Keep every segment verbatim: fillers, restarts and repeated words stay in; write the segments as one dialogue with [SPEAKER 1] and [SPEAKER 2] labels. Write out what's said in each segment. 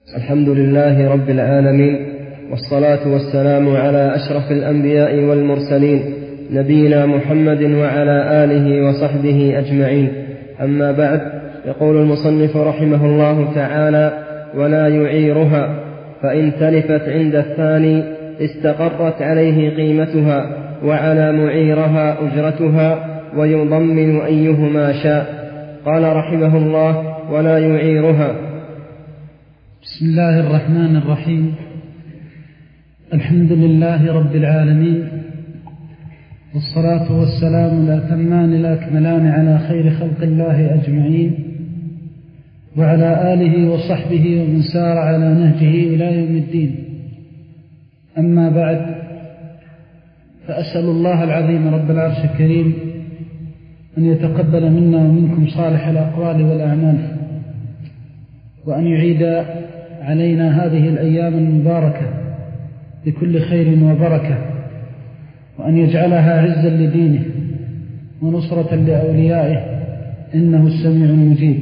[SPEAKER 1] الحمد لله رب العالمين، والصلاة والسلام على أشرف الأنبياء والمرسلين، نبينا محمد وعلى آله وصحبه أجمعين. أما بعد، يقول المصنف رحمه الله تعالى: ولا يعيرها، فإن تلفت عند الثاني استقرت عليه قيمتها، وعلى معيرها أجرتها، ويضمن أيهما شاء. قال رحمه الله: ولا يعيرها.
[SPEAKER 2] بسم الله الرحمن الرحيم. الحمد لله رب العالمين، والصلاة والسلام الأتمان الأكملان على خير خلق الله أجمعين، وعلى آله وصحبه ومن سار على نهجه إلى يوم الدين. أما بعد، فأسأل الله العظيم رب العرش الكريم أن يتقبل منا ومنكم صالح الأقوال والأعمال، وأن يعيد علينا هذه الأيام المباركة بكل خير وبركة، وأن يجعلها عزا لدينه ونصرة لأوليائه، إنه السميع المجيب.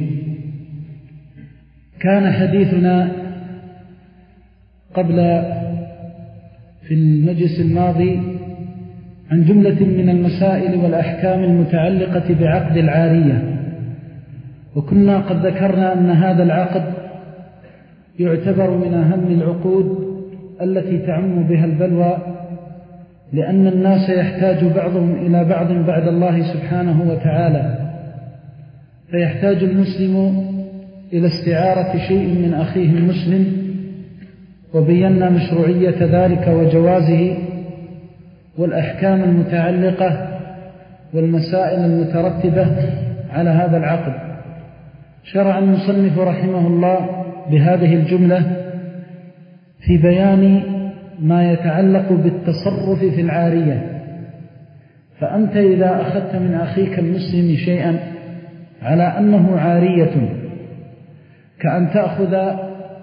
[SPEAKER 2] كان حديثنا قبل في المجلس الماضي عن جملة من المسائل والأحكام المتعلقة بعقد العارية، وكنا قد ذكرنا أن هذا العقد يعتبر من أهم العقود التي تعم بها البلوى، لأن الناس يحتاج بعضهم إلى بعض بعد الله سبحانه وتعالى، فيحتاج المسلم إلى استعارة شيء من أخيه المسلم، وبينا مشروعية ذلك وجوازه والأحكام المتعلقة والمسائل المترتبة على هذا العقد. شرع المصنف رحمه الله بهذه الجملة في بيان ما يتعلق بالتصرف في العارية. فأنت إذا أخذت من أخيك المسلم شيئا على أنه عارية، كأن تأخذ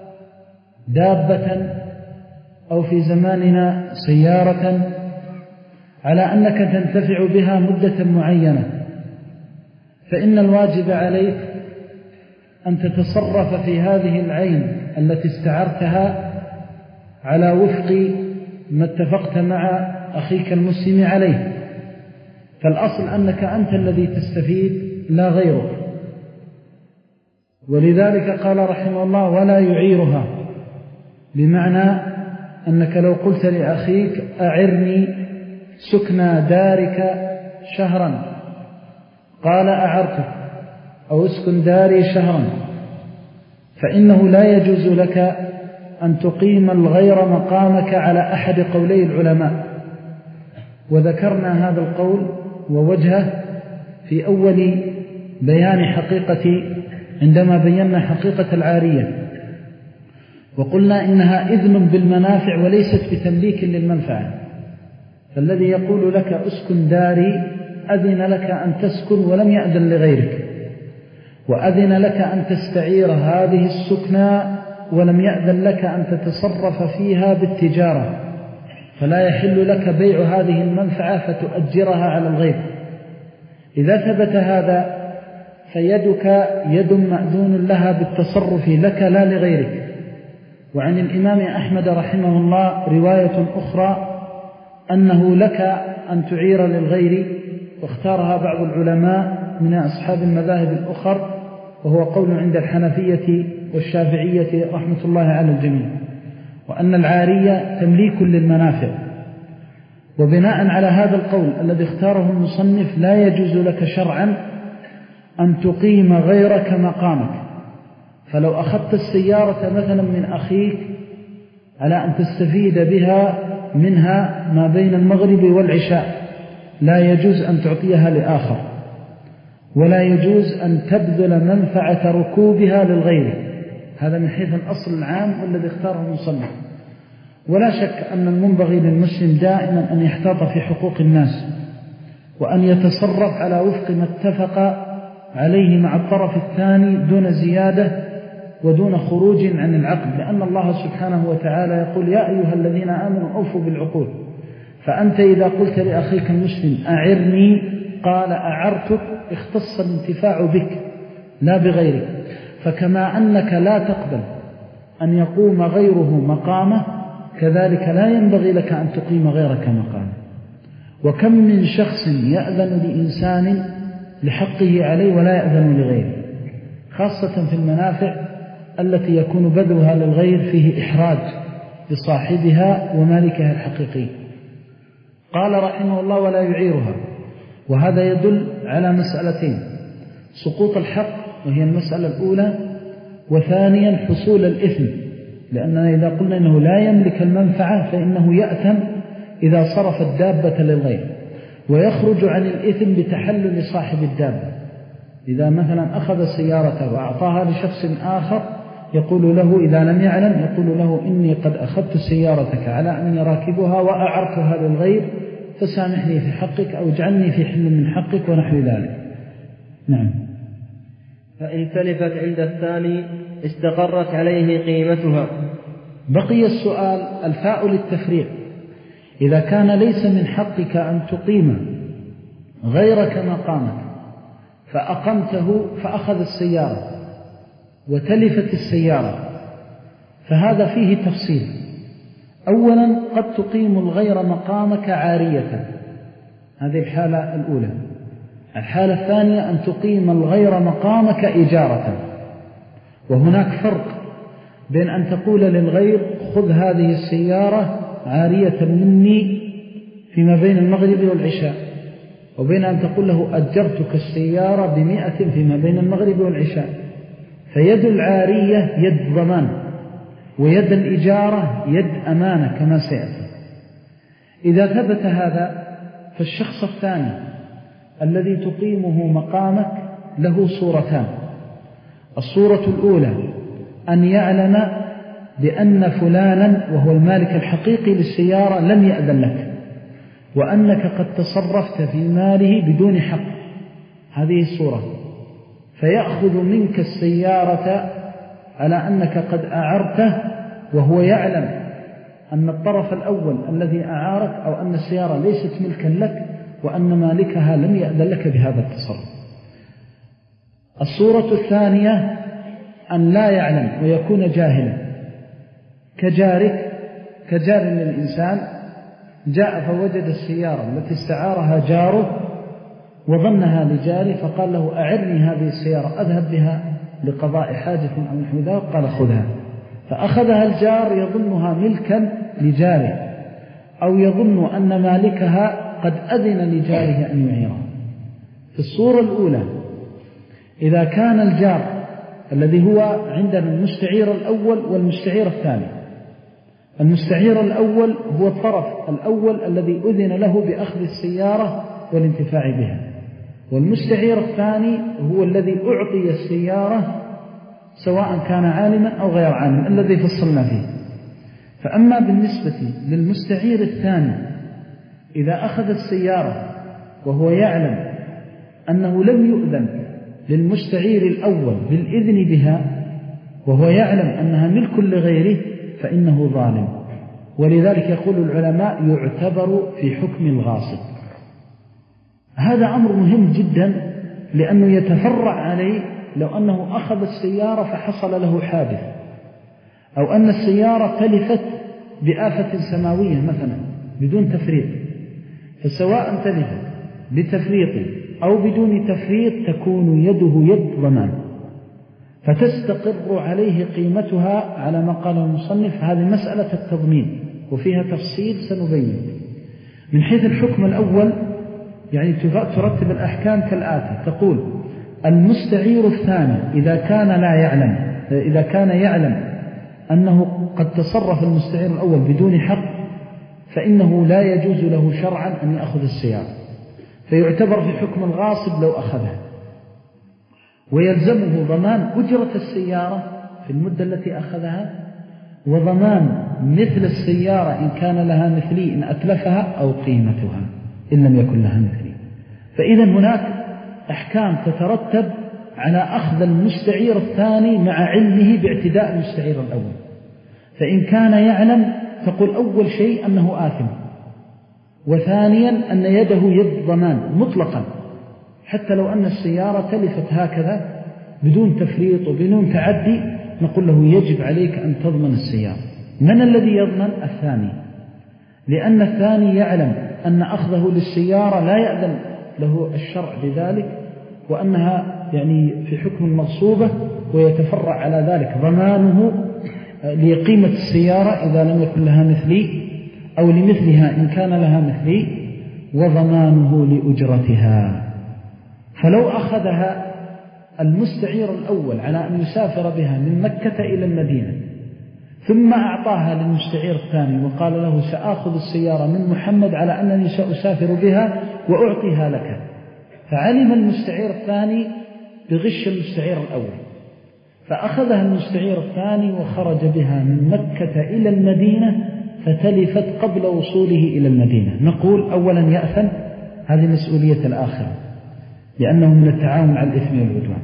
[SPEAKER 2] دابة أو في زماننا سيارة على أنك تنتفع بها مدة معينة، فإن الواجب عليك أن تتصرف في هذه العين التي استعرتها على وفق ما اتفقت مع أخيك المسلم عليه. فالأصل أنك أنت الذي تستفيد لا غيرك، ولذلك قال رحمه الله: ولا يعيرها، بمعنى أنك لو قلت لأخيك: أعرني سكنى دارك شهرا، قال: أعرتك، أو اسكن داري شهرا، فإنه لا يجوز لك أن تقيم الغير مقامك على أحد قولي العلماء. وذكرنا هذا القول ووجهه في أول بيان حقيقة عندما بينا حقيقة العارية، وقلنا إنها إذن بالمنافع وليست بتمليك للمنفعة. فالذي يقول لك اسكن داري أذن لك أن تسكن ولم يأذن لغيرك، وأذن لك أن تستعير هذه السكنى ولم يأذن لك أن تتصرف فيها بالتجارة، فلا يحل لك بيع هذه المنفعة فتؤجرها على الغير. إذا ثبت هذا فيدك يد مأذون لها بالتصرف لك لا لغيرك. وعن الإمام أحمد رحمه الله رواية أخرى أنه لك أن تعير للغير، واختارها بعض العلماء من أصحاب المذاهب الأخر، وهو قول عند الحنفية والشافعية رحمة الله على الجميع، وأن العارية تمليك للمنافع. وبناء على هذا القول الذي اختاره المصنف لا يجوز لك شرعا أن تقيم غيرك مقامك. فلو أخذت السيارة مثلا من أخيك على أن تستفيد بها منها ما بين المغرب والعشاء، لا يجوز أن تعطيها لآخر، ولا يجوز أن تبذل منفعة ركوبها للغير. هذا من حيث الأصل العام والذي اختاره المصنف. ولا شك أن المنبغي للمسلم دائما أن يحتاط في حقوق الناس، وأن يتصرف على وفق ما اتفق عليه مع الطرف الثاني دون زيادة ودون خروج عن العقد، لأن الله سبحانه وتعالى يقول: يا أيها الذين آمنوا أوفوا بالعقود. فأنت إذا قلت لأخيك المسلم: أعرني، قال: أعرتك، اختص الانتفاع بك لا بغيرك. فكما أنك لا تقبل أن يقوم غيره مقامه كذلك لا ينبغي لك أن تقيم غيرك مقامه. وكم من شخص يأذن لإنسان لحقه عليه ولا يأذن لغيره، خاصة في المنافع التي يكون بذلها للغير فيه إحراج لصاحبها ومالكها الحقيقي. قال رحمه الله: ولا يعيرها. وهذا يدل على مسألتين: سقوط الحق وهي المسألة الأولى، وثانيا حصول الإثم، لأننا إذا قلنا إنه لا يملك المنفعة فإنه يأثم إذا صرف الدابة للغير، ويخرج عن الإثم بتحلل صاحب الدابة. إذا مثلا أخذ سيارته وأعطاها لشخص آخر يقول له إذا لم يعلم يقول له: إني قد أخذت سيارتك على أني راكبها وأعرتها للغير فسامحني في حقك أو اجعلني في حل من حقك ونحو ذلك. نعم.
[SPEAKER 1] فإن تلفت عند الثاني استقرت عليه قيمتها.
[SPEAKER 2] بقي السؤال: الفاء للتفريق. إذا كان ليس من حقك أن تقيم غيرك مقامك فأقمته فأخذ السيارة وتلفت السيارة، فهذا فيه تفصيل. أولا قد تقيم الغير مقامك عارية، هذه الحالة الأولى. الحالة الثانية أن تقيم الغير مقامك إجارة. وهناك فرق بين أن تقول للغير: خذ هذه السيارة عارية مني فيما بين المغرب والعشاء، وبين أن تقول له: أجرتك السيارة بمئة فيما بين المغرب والعشاء. فيد العارية يد ضمان، ويد الإجارة يد أمانة كما سيأتي. إذا ثبت هذا فالشخص الثاني الذي تقيمه مقامك له صورتان. الصورة الأولى أن يعلم بأن فلانا وهو المالك الحقيقي للسيارة لم يأذن لك، وأنك قد تصرفت في ماله بدون حق، هذه الصورة. فيأخذ منك السيارة على أنك قد أعرته وهو يعلم أن الطرف الأول الذي أعارك أو أن السيارة ليست ملكا لك وأن مالكها لم يأذن لك بهذا التصرف. الصورة الثانية أن لا يعلم ويكون جاهلا، كجارك كجار للإنسان جاء فوجد السيارة التي استعارها جاره وظنها لجاري فقال له: أعرني هذه السيارة أذهب بها لقضاء حاجة أو نحو ذلك، قال: خذها. فأخذها الجار يظنها ملكا لجاره، أو يظن أن مالكها قد أذن لجاره أن يعيرها. في الصورة الأولى إذا كان الجار الذي هو عندنا المستعير الأول والمستعير الثاني، المستعير الأول هو الطرف الأول الذي أذن له بأخذ السيارة والانتفاع بها، والمستعير الثاني هو الذي أعطي السيارة سواء كان عالما أو غير عالم الذي فصلنا فيه. فأما بالنسبة للمستعير الثاني إذا أخذ السيارة وهو يعلم أنه لم يؤذن للمستعير الأول بالإذن بها وهو يعلم أنها ملك لغيره فإنه ظالم. ولذلك يقول العلماء: يعتبر في حكم الغاصب. هذا أمر مهم جدا، لأنه يتفرع عليه لو أنه أخذ السيارة فحصل له حادث، أو أن السيارة تلفت بآفة سماوية مثلا بدون تفريط، فسواء تلفت بتفريط أو بدون تفريط تكون يده يد ضمان، فتستقر عليه قيمتها على ما قال المصنف. هذه مسألة التضمين وفيها تفصيل سنبين. من حيث الحكم الأول يعني ترتب الأحكام كالآتي: تقول: المستعير الثاني إذا كان لا يعلم إذا كان يعلم أنه قد تصرف المستعير الأول بدون حق فإنه لا يجوز له شرعا أن يأخذ السيارة، فيعتبر في حكم الغاصب لو أخذها، ويلزمه ضمان أجرة السيارة في المدة التي أخذها، وضمان مثل السيارة إن كان لها مثلي إن أتلفها، أو قيمتها إن لم يكن لها مثلي. فإذا هناك أحكام تترتب على أخذ المستعير الثاني مع علمه باعتداء المستعير الأول. فإن كان يعلم تقول أول شيء أنه آثم، وثانيا أن يده يد ضمان مطلقا، حتى لو أن السيارة تلفت هكذا بدون تفريط وبدون تعدي نقول له يجب عليك أن تضمن السيارة. من الذي يضمن؟ الثاني، لأن الثاني يعلم أن أخذه للسيارة لا يأذن له الشرع بذلك، وأنها يعني في حكم المغصوبة، ويتفرع على ذلك ضمانه لقيمة السيارة إذا لم يكن لها مثلي، أو لمثلها إن كان لها مثلي، وضمانه لأجرتها. فلو أخذها المستعير الأول على أن يسافر بها من مكة إلى المدينة، ثم أعطاها للمستعير الثاني وقال له سآخذ السيارة من محمد على أنني سأسافر بها وأعطيها لك، فعلم المستعير الثاني بغش المستعير الأول، فأخذها المستعير الثاني وخرج بها من مكة إلى المدينة فتلفت قبل وصوله إلى المدينة. نقول أولا يأثم، هذه مسؤولية الآخر لأنه من التعاون على الإثم والعدوان.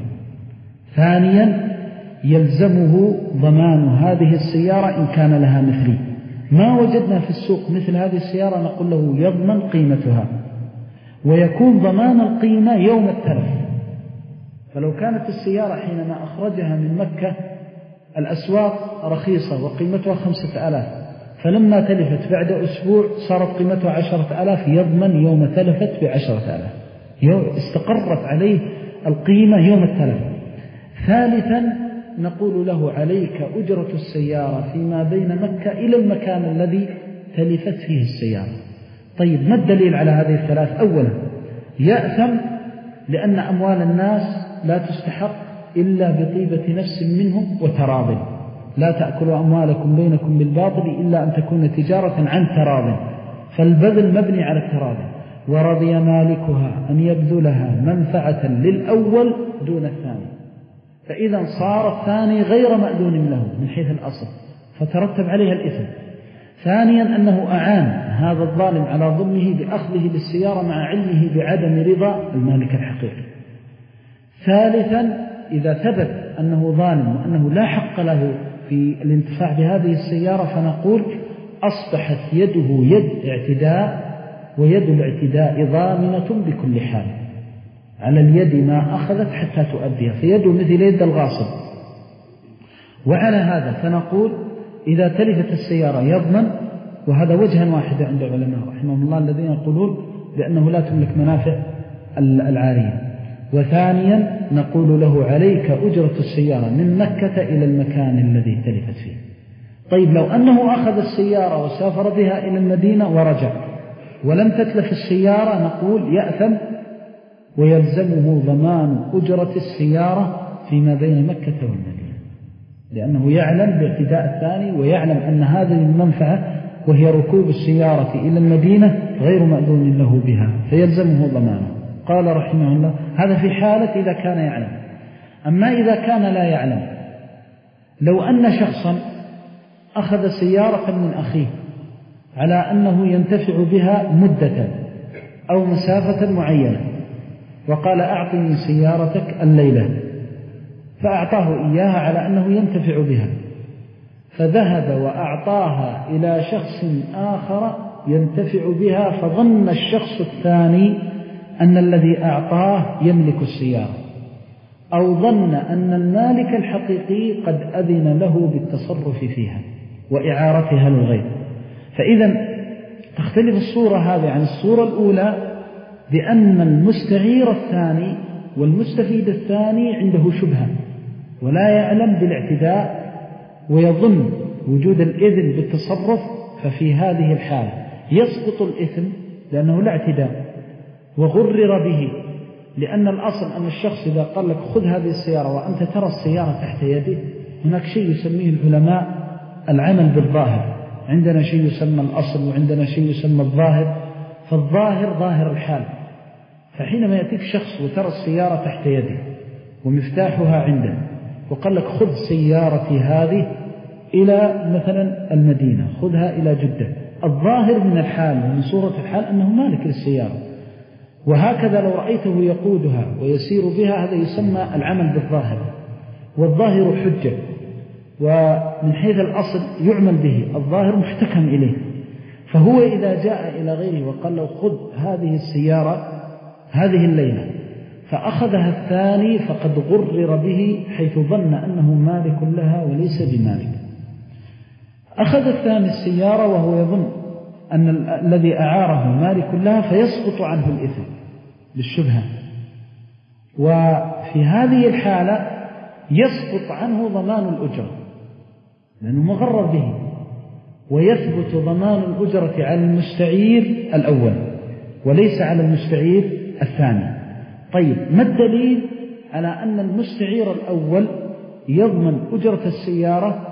[SPEAKER 2] ثانيا يلزمه ضمان هذه السيارة إن كان لها مثلي. ما وجدنا في السوق مثل هذه السيارة نقول له يضمن قيمتها، ويكون ضمان القيمة يوم التلف. فلو كانت السيارة حينما أخرجها من مكة الأسواق رخيصة وقيمتها خمسة آلاف، فلما تلفت بعد أسبوع صارت قيمتها عشرة آلاف، يضمن يوم تلفت بعشرة آلاف، استقرت عليه القيمة يوم التلف. ثالثا نقول له عليك أجرة السيارة فيما بين مكة إلى المكان الذي تلفت فيه السيارة. طيب ما الدليل على هذه الثلاث؟ أولا يأثم لأن أموال الناس لا تستحق إلا بطيبة نفس منهم وتراض، لا تأكلوا أموالكم بينكم بالباطل إلا أن تكون تجارة عن تراض، فالبذل مبني على التراض. ورضي مالكها أن يبذلها منفعة للأول دون الثاني، فإذا صار الثاني غير مأذون له من حيث الأصل، فترتب عليها الإثم. ثانيا أنه أعان هذا الظالم على ظلمه بأخذه للسيارة مع علمه بعدم رضا المالك الحقيقي. ثالثا إذا ثبت أنه ظالم وأنه لا حق له في الانتفاع بهذه السيارة، فنقول أصبحت يده يد اعتداء، ويد الاعتداء ضامنة بكل حال، على اليد ما أخذت حتى تؤديها، فيده مثل يد الغاصب. وعلى هذا فنقول إذا تلفت السيارة يضمن، وهذا وجها واحدا عند العلماء رحمهم الله الذين يقولون بأنه لا تملك منافع العارية. وثانيا نقول له عليك أجرة السيارة من مكة إلى المكان الذي تلفت فيه. طيب لو أنه أخذ السيارة وسافر بها إلى المدينة ورجع ولم تتلف السيارة، نقول يأثم ويلزمه ضمان أجرة السيارة فيما بين مكة والمدينة، لأنه يعلم باعتداء الثاني، ويعلم أن هذه المنفعة وهي ركوب السيارة إلى المدينة غير مأذون له بها، فيلزمه ضمانه. قال رحمه الله هذا في حالة إذا كان يعلم. أما إذا كان لا يعلم، لو أن شخصا أخذ سيارة من أخيه على أنه ينتفع بها مدة أو مسافة معينة، وقال أعطني سيارتك الليلة، فأعطاه إياها على أنه ينتفع بها، فذهب وأعطاها إلى شخص آخر ينتفع بها، فظن الشخص الثاني أن الذي أعطاه يملك السيارة، أو ظن أن المالك الحقيقي قد أذن له بالتصرف فيها وإعارتها للغير. فإذا تختلف الصورة هذه عن الصورة الأولى بأن المستعير الثاني والمستفيد الثاني عنده شبهة ولا يعلم بالاعتداء ويظن وجود الإذن بالتصرف، ففي هذه الحالة يسقط الإثم لأنه لا اعتداء وغرر به، لأن الأصل أن الشخص إذا قال لك خذ هذه السيارة وأنت ترى السيارة تحت يده، هناك شيء يسميه العلماء العمل بالظاهر. عندنا شيء يسمى الأصل وعندنا شيء يسمى الظاهر. فالظاهر ظاهر الحال، فحينما يأتيك شخص وترى السيارة تحت يده ومفتاحها عنده وقال لك خذ سيارتي هذه إلى مثلا المدينة، خذها إلى جدة، الظاهر من الحال ومن صورة الحال أنه مالك للسيارة، وهكذا لو رأيته يقودها ويسير بها، هذا يسمى العمل بالظاهر، والظاهر حجة، ومن حيث الأصل يعمل به، الظاهر محتكم إليه. فهو إذا جاء إلى غيره وقال له خذ هذه السيارة هذه الليلة، فأخذها الثاني فقد غرر به حيث ظن أنه مالك لها وليس بمالك. أخذ الثاني السيارة وهو يظن أن الذي أعاره مالك لها فيسقط عنه الإثم بالشبهة، وفي هذه الحالة يسقط عنه ضمان الأجرة لأنه مغرر به، ويثبت ضمان الأجرة على المستعير الأول وليس على المستعير الثاني. طيب، ما الدليل على أن المستعير الأول يضمن أجرة السيارة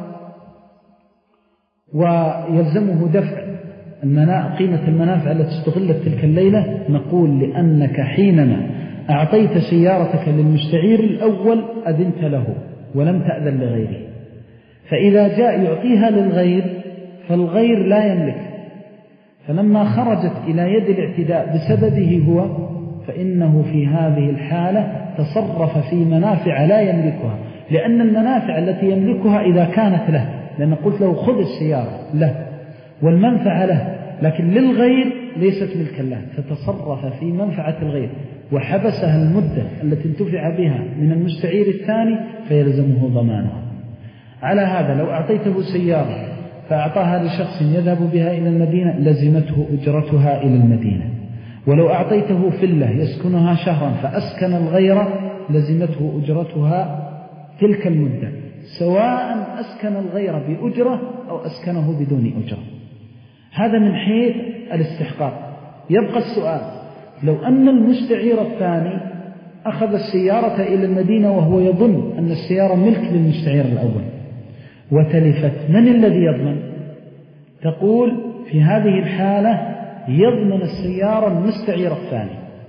[SPEAKER 2] ويلزمه دفع قيمة المنافع التي استغلت تلك الليلة؟ نقول لأنك حينما أعطيت سيارتك للمستعير الأول أذنت له ولم تأذن لغيره، فإذا جاء يعطيها للغير فالغير لا يملك، فلما خرجت إلى يد الاعتداء بسببه هو فإنه في هذه الحالة تصرف في منافع لا يملكها، لأن المنافع التي يملكها إذا كانت له، لأن قلت له خذ السيارة له والمنفعة له، لكن للغير ليست ملكا له، فتصرف في منفعة الغير وحبسها المدة التي انتفع بها من المستعير الثاني فيلزمه ضمانها. على هذا لو أعطيته سيارة فأعطاها لشخص يذهب بها إلى المدينة لزمته أجرتها إلى المدينة، ولو أعطيته فلة يسكنها شهرا فأسكن الغير لزمته أجرتها تلك المدة، سواء أسكن الغير بأجرة أو أسكنه بدون أجرة. هذا من حيث الاستحقاق. يبقى السؤال، لو أن المستعير الثاني أخذ السيارة إلى المدينة وهو يظن أن السيارة ملك للمستعير الأول وتلفت، من الذي يضمن؟ تقول في هذه الحالة يضمن السيارة المستعير الثاني،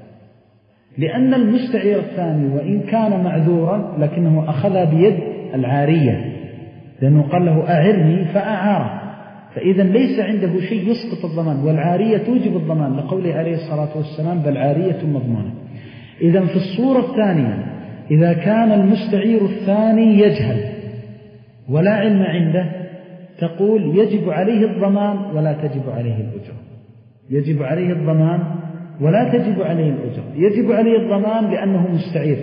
[SPEAKER 2] لأن المستعير الثاني وإن كان معذورا لكنه أخذ بيد العارية، لأنه قال له أعرني فأعاره، فإذا ليس عنده شيء يسقط الضمان، والعارية توجب الضمان لقوله عليه الصلاة والسلام بل عارية مضمونة. إذا في الصورة الثانية إذا كان المستعير الثاني يجهل ولا علم عنده تقول يجب عليه الضمان ولا تجب عليه الأجرة. يجب عليه الضمان ولا تجب عليه الأجرة. يجب عليه الضمان لأنه مستعير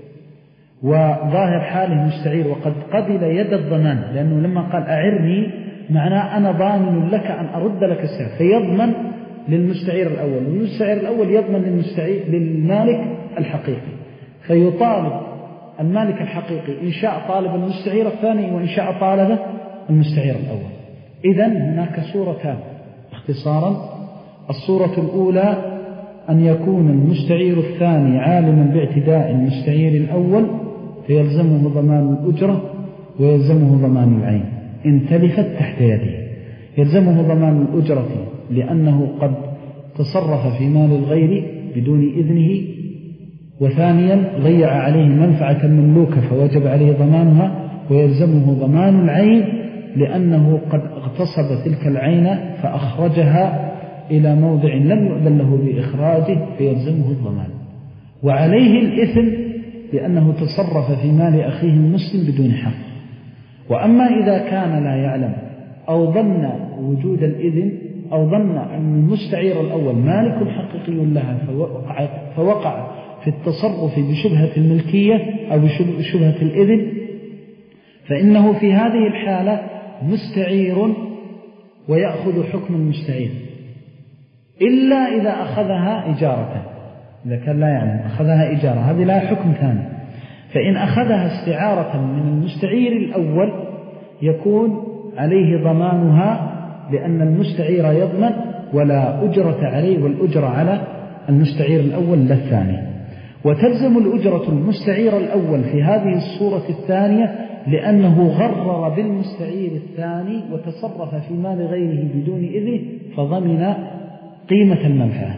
[SPEAKER 2] وظاهر حاله مستعير وقد قبل يد الضمان، لأنه لما قال أعرني معناه أنا ضامن لك أن أرد لك السعر، فيضمن للمستعير الأول، والمستعير الأول يضمن للمستعير للمالك الحقيقي، فيطالب المالك الحقيقي إن شاء طالب المستعير الثاني وإن شاء طالب المستعير الأول. إذن هناك صورتان اختصارا. الصورة الأولى أن يكون المستعير الثاني عالما باعتداء المستعير الأول فيلزمه ضمان الأجرة ويلزمه ضمان العين إن تلفت تحت يده. يلزمه ضمان الأجرة لأنه قد تصرف في مال الغير بدون إذنه، وثانيا ضيع عليه منفعة مملوكة فوجب عليه ضمانها، ويلزمه ضمان العين لأنه قد اغتصب تلك العين فأخرجها إلى موضع لم يؤذن له بإخراجه فيلزمه الضمان، وعليه الإثم لأنه تصرف في مال أخيه المسلم بدون حق. وأما إذا كان لا يعلم أو ظن وجود الإذن أو ظن أن المستعير الأول مالك حقيقي لها فوقع, فوقع في التصرف بشبهة الملكية أو بشبهة الإذن، فإنه في هذه الحالة مستعير ويأخذ حكم المستعير، إلا إذا أخذها إجارة. إذا كان لا يعلم أخذها إجارة هذه لا حكم ثاني. فإن أخذها استعارة من المستعير الأول يكون عليه ضمانها لأن المستعير يضمن ولا أجرة عليه، والأجرة على المستعير الأول لا الثاني. وتلزم الأجرة المستعير الأول في هذه الصورة الثانية لأنه غرر بالمستعير الثاني وتصرف في مال غيره بدون إذنه فضمن قيمة المنفعة.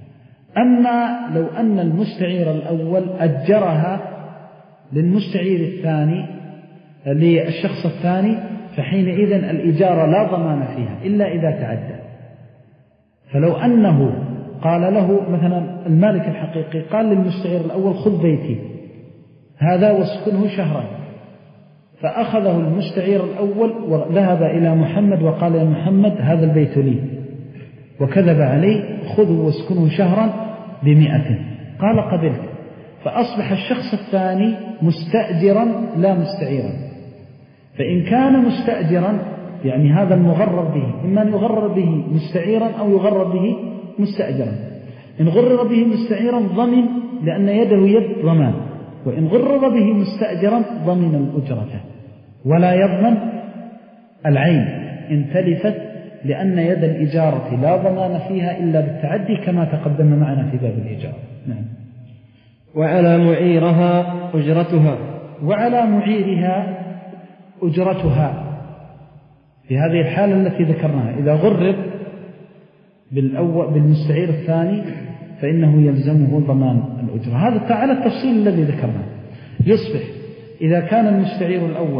[SPEAKER 2] أما لو أن المستعير الأول أجرها للمستعير الثاني للشخص الثاني فحينئذ الإجارة لا ضمان فيها إلا إذا تعدى. فلو أنه قال له مثلا المالك الحقيقي قال للمستعير الأول خذ بيتي هذا واسكنه شهرا، فأخذه المستعير الأول وذهب إلى محمد وقال يا محمد هذا البيت لي، وكذب عليه خذه واسكنه شهرا بمئة، قال قبلت، فأصبح الشخص الثاني مستأجرا لا مستعيرا. فإن كان مستأجرا يعني هذا المغرر به إما أن يغرر به مستعيرا أو يغرر به مستأجرا. إن غرر به مستعيرا ضمن لأن يده يد ضمان، وإن غرر به مستأجرا ضمن الأجرة ولا يضمن العين إن تلفت، لأن يد الإجارة لا ضمان فيها إلا بالتعدي كما تقدم معنا في باب الإجارة. نعم.
[SPEAKER 1] وعلى معيرها أجرتها
[SPEAKER 2] وعلى معيرها أجرتها في هذه الحالة التي ذكرناها. إذا غرر بالأول بالمستعير الثاني فإنه يلزمه ضمان الأجرة. هذا على التفصيل الذي ذكرناه. يصبح إذا كان المستعير الأول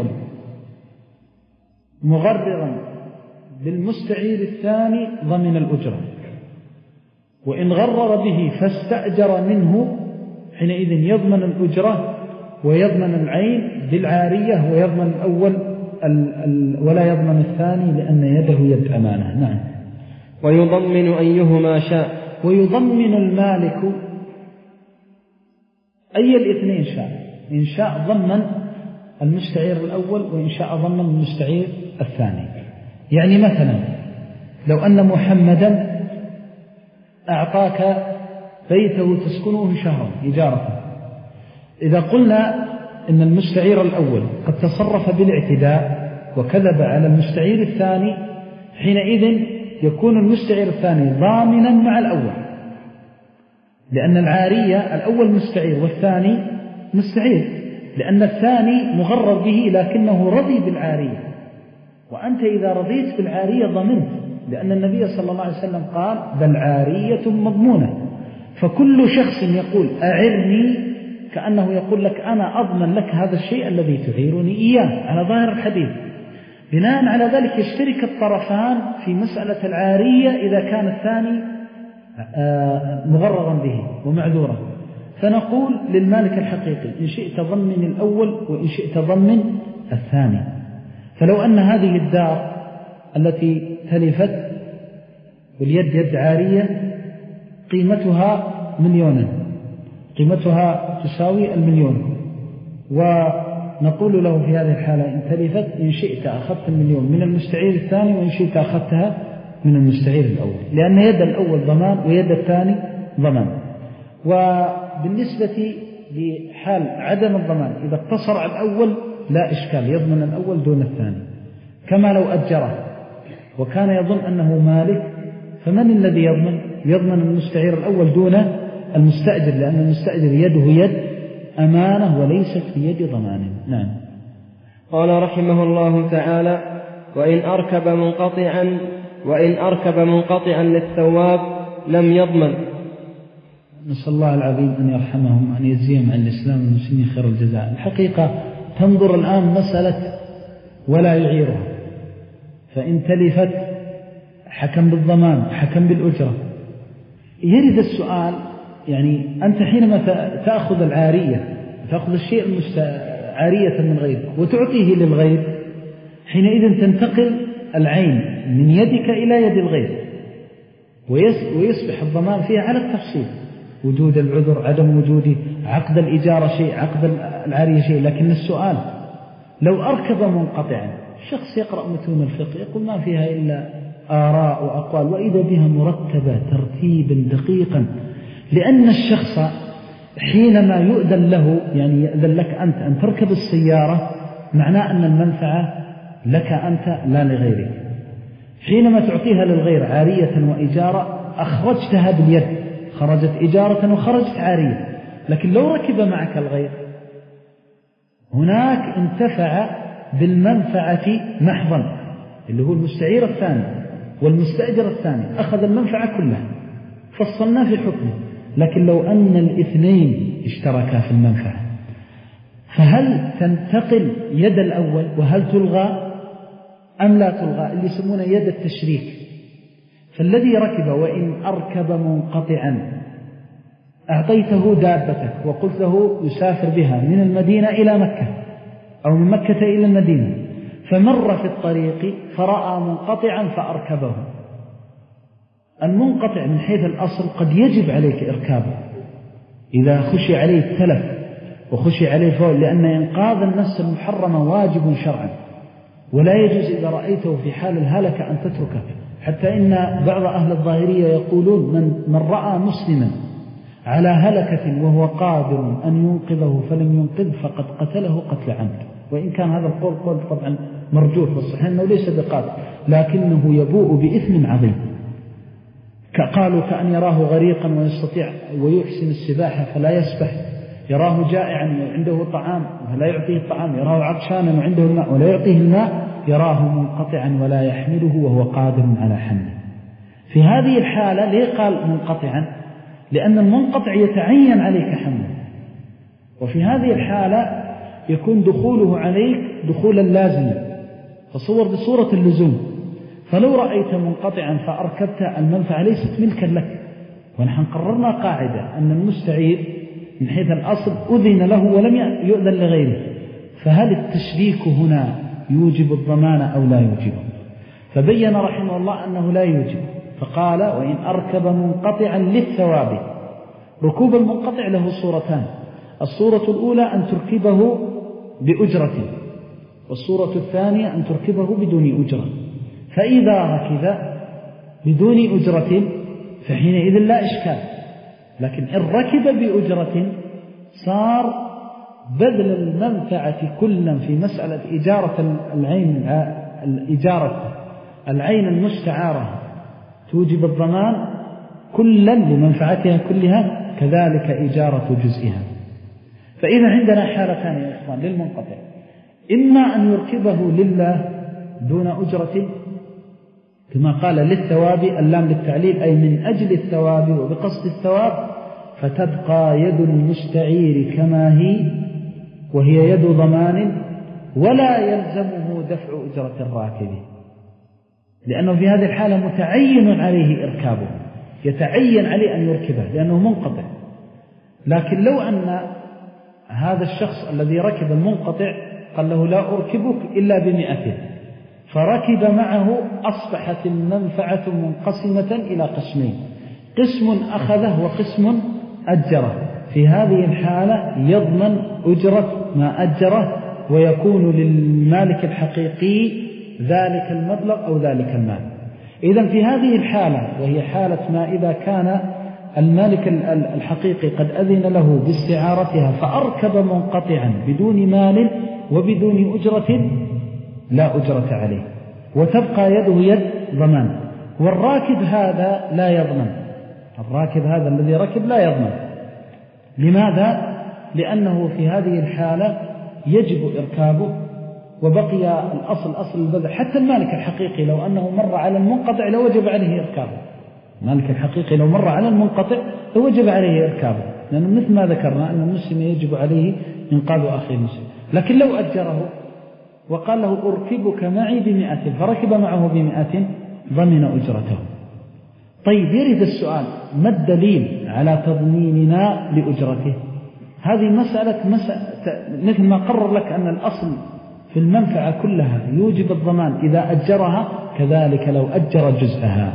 [SPEAKER 2] مغررا بالمستعير الثاني ضمن الأجرة، وإن غرر به فاستأجر منه حينئذ يضمن الأجرة ويضمن العين بالعارية، ويضمن الأول ال ال ولا يضمن الثاني لأن يده يد أمانة. نعم.
[SPEAKER 1] ويضمن أيهما شاء.
[SPEAKER 2] ويضمن المالك أي الاثنين شاء، إن شاء ضمن المستعير الأول وإن شاء ضمن المستعير الثاني. يعني مثلا لو أن محمدا أعطاك بيته تسكنه شهرا إجارة، إذا قلنا إن المستعير الأول قد تصرف بالاعتداء وكذب على المستعير الثاني، حينئذ يكون المستعير الثاني ضامنا مع الأول، لأن العارية الأول مستعير والثاني مستعير، لأن الثاني مغرر به لكنه رضي بالعارية، وأنت إذا رضيت بالعارية ضمنت، لأن النبي صلى الله عليه وسلم قال بل عارية مضمونة. فكل شخص يقول أعرني كأنه يقول لك أنا أضمن لك هذا الشيء الذي تعيرني إياه على ظاهر الحديث. بناء على ذلك يشترك الطرفان في مسألة العارية إذا كان الثاني مغررا به ومعذورا. فنقول للمالك الحقيقي إن شئت ضمن الأول وإن شئت ضمن الثاني. فلو أن هذه الدار التي تلفت واليد يد عارية قيمتها مليونا، قيمتها تساوي المليون، ونقول له في هذه الحالة إن تلفت إن شئت أخذت المليون من المستعير الثاني وإن شئت أخذتها من المستعير الأول، لأن يد الأول ضمان ويد الثاني ضمان. وبالنسبة لحال عدم الضمان إذا اقتصر على الأول لا إشكال، يضمن الأول دون الثاني. كما لو أجره وكان يظن أنه مالك، فمن الذي يضمن؟ يضمن المستعير الأول دون المستأجر، لأن المستأجر يده يد أمانة وليست في يد ضمان. نعم.
[SPEAKER 1] قال رحمه الله تعالى: وإن أركب منقطعا وإن أركب منقطعا للثواب لم يضمن.
[SPEAKER 2] نسأل الله العظيم أن يرحمهم وأن يجزيهم عن الإسلام والمسلمين خير الجزاء. الحقيقة تنظر الآن مسألة ولا يعيرها، فإن تلفت حكم بالضمان حكم بالأجرة. يرد السؤال، يعني أنت حينما تأخذ العارية تأخذ الشيء عارية من غيرك وتعطيه للغير، حينئذ تنتقل العين من يدك إلى يد الغير، ويصبح الضمان فيها على التفصيل، وجود العذر عدم وجوده، عقد الإجارة شيء عقد العارية شيء. لكن السؤال لو أركب منقطعا، شخص يقرأ متون الفقه يقول ما فيها إلا آراء وأقوال، وإذا بها مرتبة ترتيبا دقيقا، لأن الشخص حينما يؤذن له، يعني يؤذن لك أنت أن تركب السيارة، معناه أن المنفعة لك أنت لا لغيرك. حينما تعطيها للغير عارية وإجارة أخرجتها باليد، خرجت إجارة وخرجت عارية. لكن لو ركب معك الغير هناك انتفع بالمنفعة محضا، اللي هو المستعير الثاني والمستأجر الثاني أخذ المنفعة كلها، فصلنا في حكمه. لكن لو أن الاثنين اشتركا في المنفعة، فهل تنتقل يد الأول وهل تلغى أم لا تلغى؟ اللي يسمونه يد التشريك. فالذي ركب وإن أركب منقطعا أعطيته دابتك وقلت له يسافر بها من المدينة إلى مكة أو من مكة إلى المدينة، فمر في الطريق فرأى منقطعا فأركبه. المنقطع من حيث الأصل قد يجب عليك إركابه، إذا خشي عليه التلف وخشي عليه فول، لأن إنقاذ النفس المحرمة واجب شرعا، ولا يجوز إذا رأيته في حال الهلكة أن تتركه. حتى إن بعض أهل الظاهرية يقولون من, من رأى مسلما على هلكة وهو قادر أن ينقذه فلم ينقذ فقد قتله قتل عمد، وإن كان هذا القول قول طبعا مرجوح، والصحيح أنه ليس بقاتل لكنه يبوء بإثم عظيم. قالوا كأن يراه غريقا ويستطيع ويحسن السباحة فلا يسبح، يراه جائعا وعنده طعام ولا يعطيه الطعام، يراه عطشانا وعنده الماء ولا يعطيه الماء، يراه منقطعا ولا يحمله وهو قادر على حمله. في هذه الحالة ليه قال منقطعا؟ لأن المنقطع يتعين عليك حمله، وفي هذه الحالة يكون دخوله عليك دخولا لازما، فصور بصورة اللزوم. فلو رأيت منقطعا فأركبت المنفعة ليست ملكا لك، ونحن قررنا قاعدة أن المستعير من حيث الأصل أذن له ولم يؤذن لغيره، فهل التشريك هنا يوجب الضمان أو لا يوجبه؟ فبين رحمه الله أنه لا يوجب، فقال وإن أركب منقطعا للثواب. ركوب المنقطع له صورتان، الصورة الأولى أن تركبه بأجرة، والصورة الثانية أن تركبه بدون أجرة. فإذا ركب بدون أجرة فحينئذ لا إشكال، لكن إن ركب بأجرة صار بذل المنفعة كلا في مسألة إجارة العين، الإجارة العين المستعارة توجب الضمان كلا لمنفعتها كلها، كذلك إجارة جزئها. فإذا عندنا حالتان يا إخوان للمنقطع، إما أن يركبه لله دون أجرة كما قال للثواب، اللام للتعليل أي من أجل الثواب وبقصد الثواب، فتبقى يد المستعير كما هي وهي يد ضمان، ولا يلزمه دفع أجرة الراكب، لأنه في هذه الحالة متعين عليه إركابه، يتعين عليه أن يركبه لأنه منقطع. لكن لو أن هذا الشخص الذي ركب المنقطع قال له لا أركبك إلا بمئة، فركب معه، أصبحت المنفعة منقسمة إلى قسمين، قسم أخذه وقسم أجره. في هذه الحالة يضمن أجرة ما أجره، ويكون للمالك الحقيقي ذلك المبلغ أو ذلك المال. إذن في هذه الحالة، وهي حالة ما إذا كان المالك الحقيقي قد أذن له باستعارتها فأركب منقطعا بدون مال وبدون أجرة، لا أجرة عليه، وتبقى يده يد ضمان. والراكب هذا لا يضمن، الراكب هذا الذي ركب لا يضمن. لماذا؟ لأنه في هذه الحالة يجب إركابه، وبقي الأصل أصل البذل. حتى المالك الحقيقي لو أنه مر على المنقطع لوجب عليه إركابه، المالك الحقيقي لو مر على المنقطع لوجب عليه إركابه، لأنه مثل ما ذكرنا أن المسلم يجب عليه إنقاذ أخيه المسلم. لكن لو أجره وقال له أركبك معي بمئة فركب معه بمئة ضمن أجرته. طيب يريد السؤال، ما الدليل على تضميننا لأجرته؟ هذه مسألة, مسألة مثل ما قرر لك أن الأصل في المنفعة كلها يوجب الضمان إذا أجرها، كذلك لو أجر جزءها.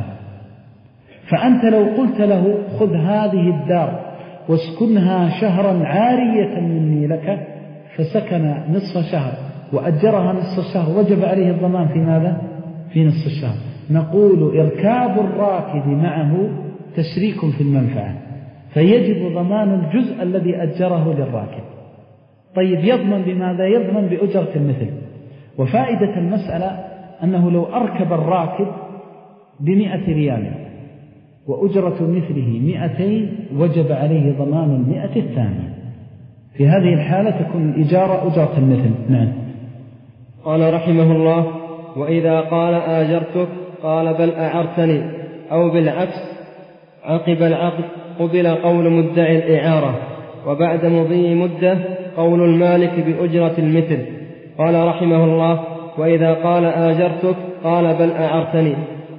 [SPEAKER 2] فأنت لو قلت له خذ هذه الدار واسكنها شهرا عارية مني لك، فسكن نصف شهر وأجرها نصف الشهر، وجب عليه الضمان في ماذا؟ في نصف الشهر. نقول إركاب الراكب معه تشريك في المنفعة، فيجب ضمان الجزء الذي أجره للراكب. طيب يضمن بماذا؟ يضمن بأجرة المثل. وفائدة المسألة أنه لو أركب الراكب بمئة ريال وأجرة مثله مئتين، وجب عليه ضمان المئة الثانية. في هذه الحالة تكون الإجارة أجرة المثل. نعم.
[SPEAKER 1] قال رحمه الله: وإذا قال آجرتك قال بل أعرتني، أو بالعكس عقب العقد قبل قول مدعي الإعارة، وبعد مضي مدة قول المالك بأجرة المثل. قال رحمه الله: وإذا قال آجرتك قال بل أعرتني.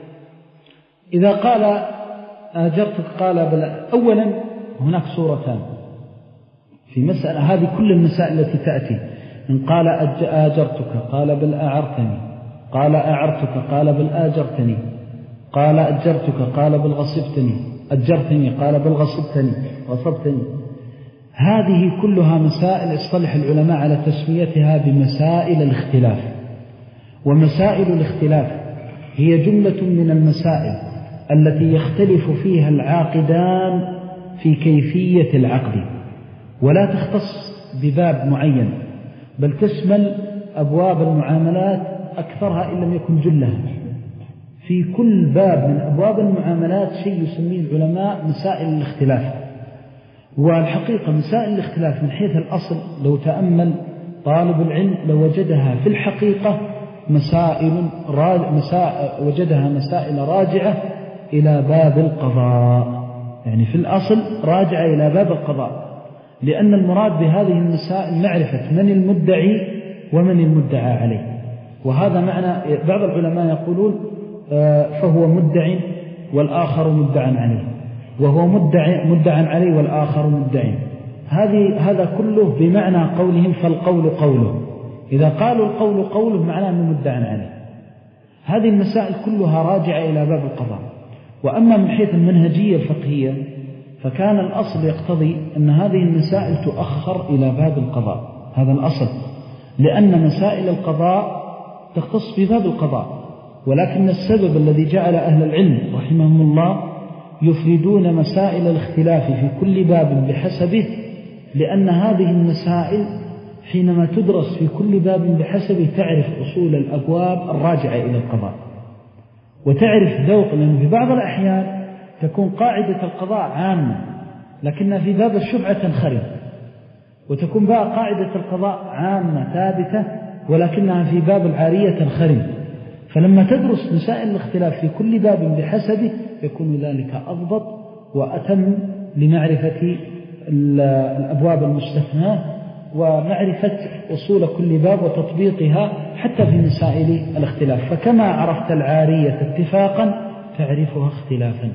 [SPEAKER 2] إذا قال آجرتك قال بل، أولا هناك صورتان في مسألة، هذه كل المسائل التي تأتي. إن قال آجرتك قال بل أعرتني، قال أعرتك قال بل آجرتني، قال أجرتك قال بل غصبتني، أجرتني قال بل غصبتني غصبتني. هذه كلها مسائل اصطلح العلماء على تسميتها بمسائل الاختلاف. ومسائل الاختلاف هي جملة من المسائل التي يختلف فيها العاقدان في كيفية العقد، ولا تختص بباب معين، بل تشمل أبواب المعاملات أكثرها إن لم يكن جلها. في كل باب من أبواب المعاملات شيء يسميه العلماء مسائل الاختلاف. والحقيقة مسائل الاختلاف من حيث الأصل لو تأمل طالب العلم لوجدها في الحقيقة مسائل مسائل وجدها مسائل راجعة إلى باب القضاء، يعني في الأصل راجعة إلى باب القضاء، لأن المراد بهذه المسائل معرفة من المدعي ومن المدعى عليه. وهذا معنى بعض العلماء يقولون فهو مدعي والآخر مدعى عليه، وهو مدعي مدعى عليه والآخر مدعي. هذه هذا كله بمعنى قولهم فالقول قوله. إذا قالوا القول قوله معناه أنه مدعى عليه. هذه المسائل كلها راجعة إلى باب القضاء. وأما من حيث المنهجية الفقهية فكان الأصل يقتضي أن هذه المسائل تؤخر إلى باب القضاء، هذا الأصل، لأن مسائل القضاء تختص بباب القضاء. ولكن السبب الذي جعل أهل العلم رحمهم الله يفردون مسائل الاختلاف في كل باب بحسبه، لأن هذه المسائل حينما تدرس في كل باب بحسبه تعرف أصول الأبواب الراجعة إلى القضاء، وتعرف ذوق، لأن في بعض الأحيان تكون قاعدة القضاء عامة لكنها في باب الشفعة تنخرم، وتكون بقى قاعدة القضاء عامة ثابتة ولكنها في باب العارية تنخرم. فلما تدرس مسائل الاختلاف في كل باب بحسبه يكون ذلك أضبط وأتم لمعرفة الأبواب المستثناة ومعرفة أصول كل باب وتطبيقها حتى في مسائل الاختلاف. فكما عرفت العارية اتفاقا تعرفها اختلافا.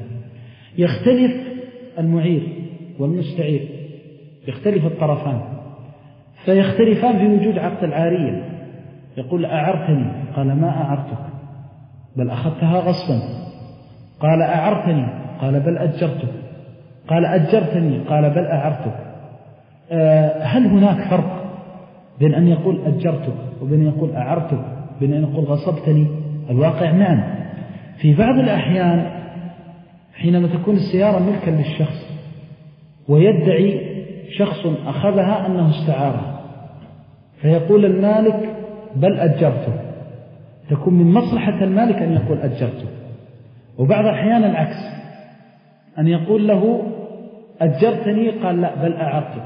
[SPEAKER 2] يختلف المعير والمستعير، يختلف الطرفان، فيختلفان في وجود عقد العارية. يقول أعرتني، قال ما أعرتك بل أخذتها غصبا. قال أعرتني، قال بل أجرتك. قال أجرتني، قال بل أعرتك. أه هل هناك فرق بين أن يقول أجرتك وبين أن يقول أعرتك، بين أن يقول غصبتني؟ الواقع نعم. في بعض الأحيان حينما تكون السيارة ملكا للشخص ويدعي شخص أخذها أنه استعارها، فيقول المالك بل أجرته، تكون من مصلحة المالك أن يقول أجرته. وبعض الأحيان العكس، أن يقول له أجرتني، قال لا بل أعرتك.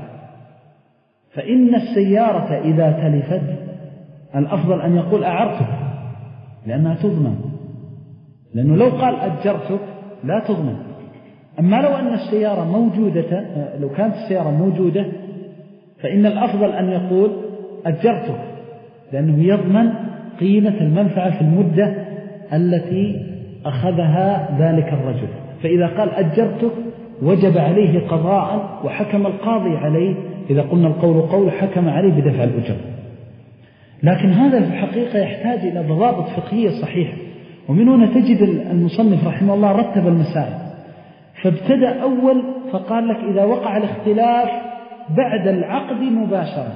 [SPEAKER 2] فإن السيارة إذا تلفت الأفضل أن يقول أعرتك لأنها تضمن، لأنه لو قال أجرتك لا تضمن. أما لو أن السيارة موجودة، لو كانت السيارة موجودة فإن الأفضل أن يقول أجرتك، لأنه يضمن قيمة المنفعة في المدة التي أخذها ذلك الرجل. فإذا قال أجرتك وجب عليه قضاء وحكم القاضي عليه، إذا قلنا القول قول حكم عليه بدفع الأجر. لكن هذا في الحقيقة يحتاج إلى ضوابط فقهية صحيحة. ومن هنا تجد المصنف رحمه الله رتب المسائل، فابتدأ أول فقال لك إذا وقع الاختلاف بعد العقد مباشرة.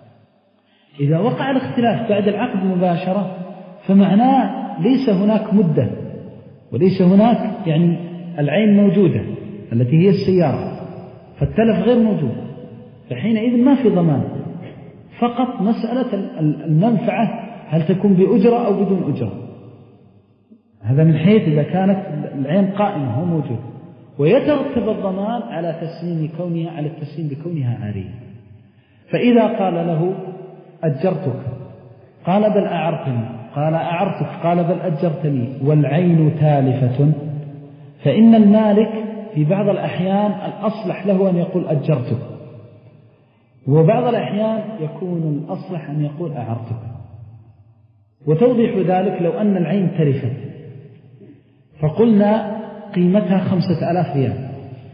[SPEAKER 2] إذا وقع الاختلاف بعد العقد مباشرة فمعناه ليس هناك مدة وليس هناك يعني العين موجودة التي هي السيارة، فالتلف غير موجود، فحينئذ ما في ضمان، فقط مسألة المنفعة هل تكون بأجرة أو بدون أجرة. هذا من حيث إذا كانت العين قائمة هو موجود، ويترتب الضمان على تسليم كونها على التسليم بكونها عارية. فإذا قال له أجرتك قال بل أعرتني، قال أعرتك قال بل أجرتني والعين تالفة، فإن المالك في بعض الأحيان الأصلح له أن يقول أجرتك، وبعض الأحيان يكون الأصلح أن يقول أعرتك. وتوضيح ذلك لو أن العين تلفت فقلنا قيمتها خمسة آلاف ريال،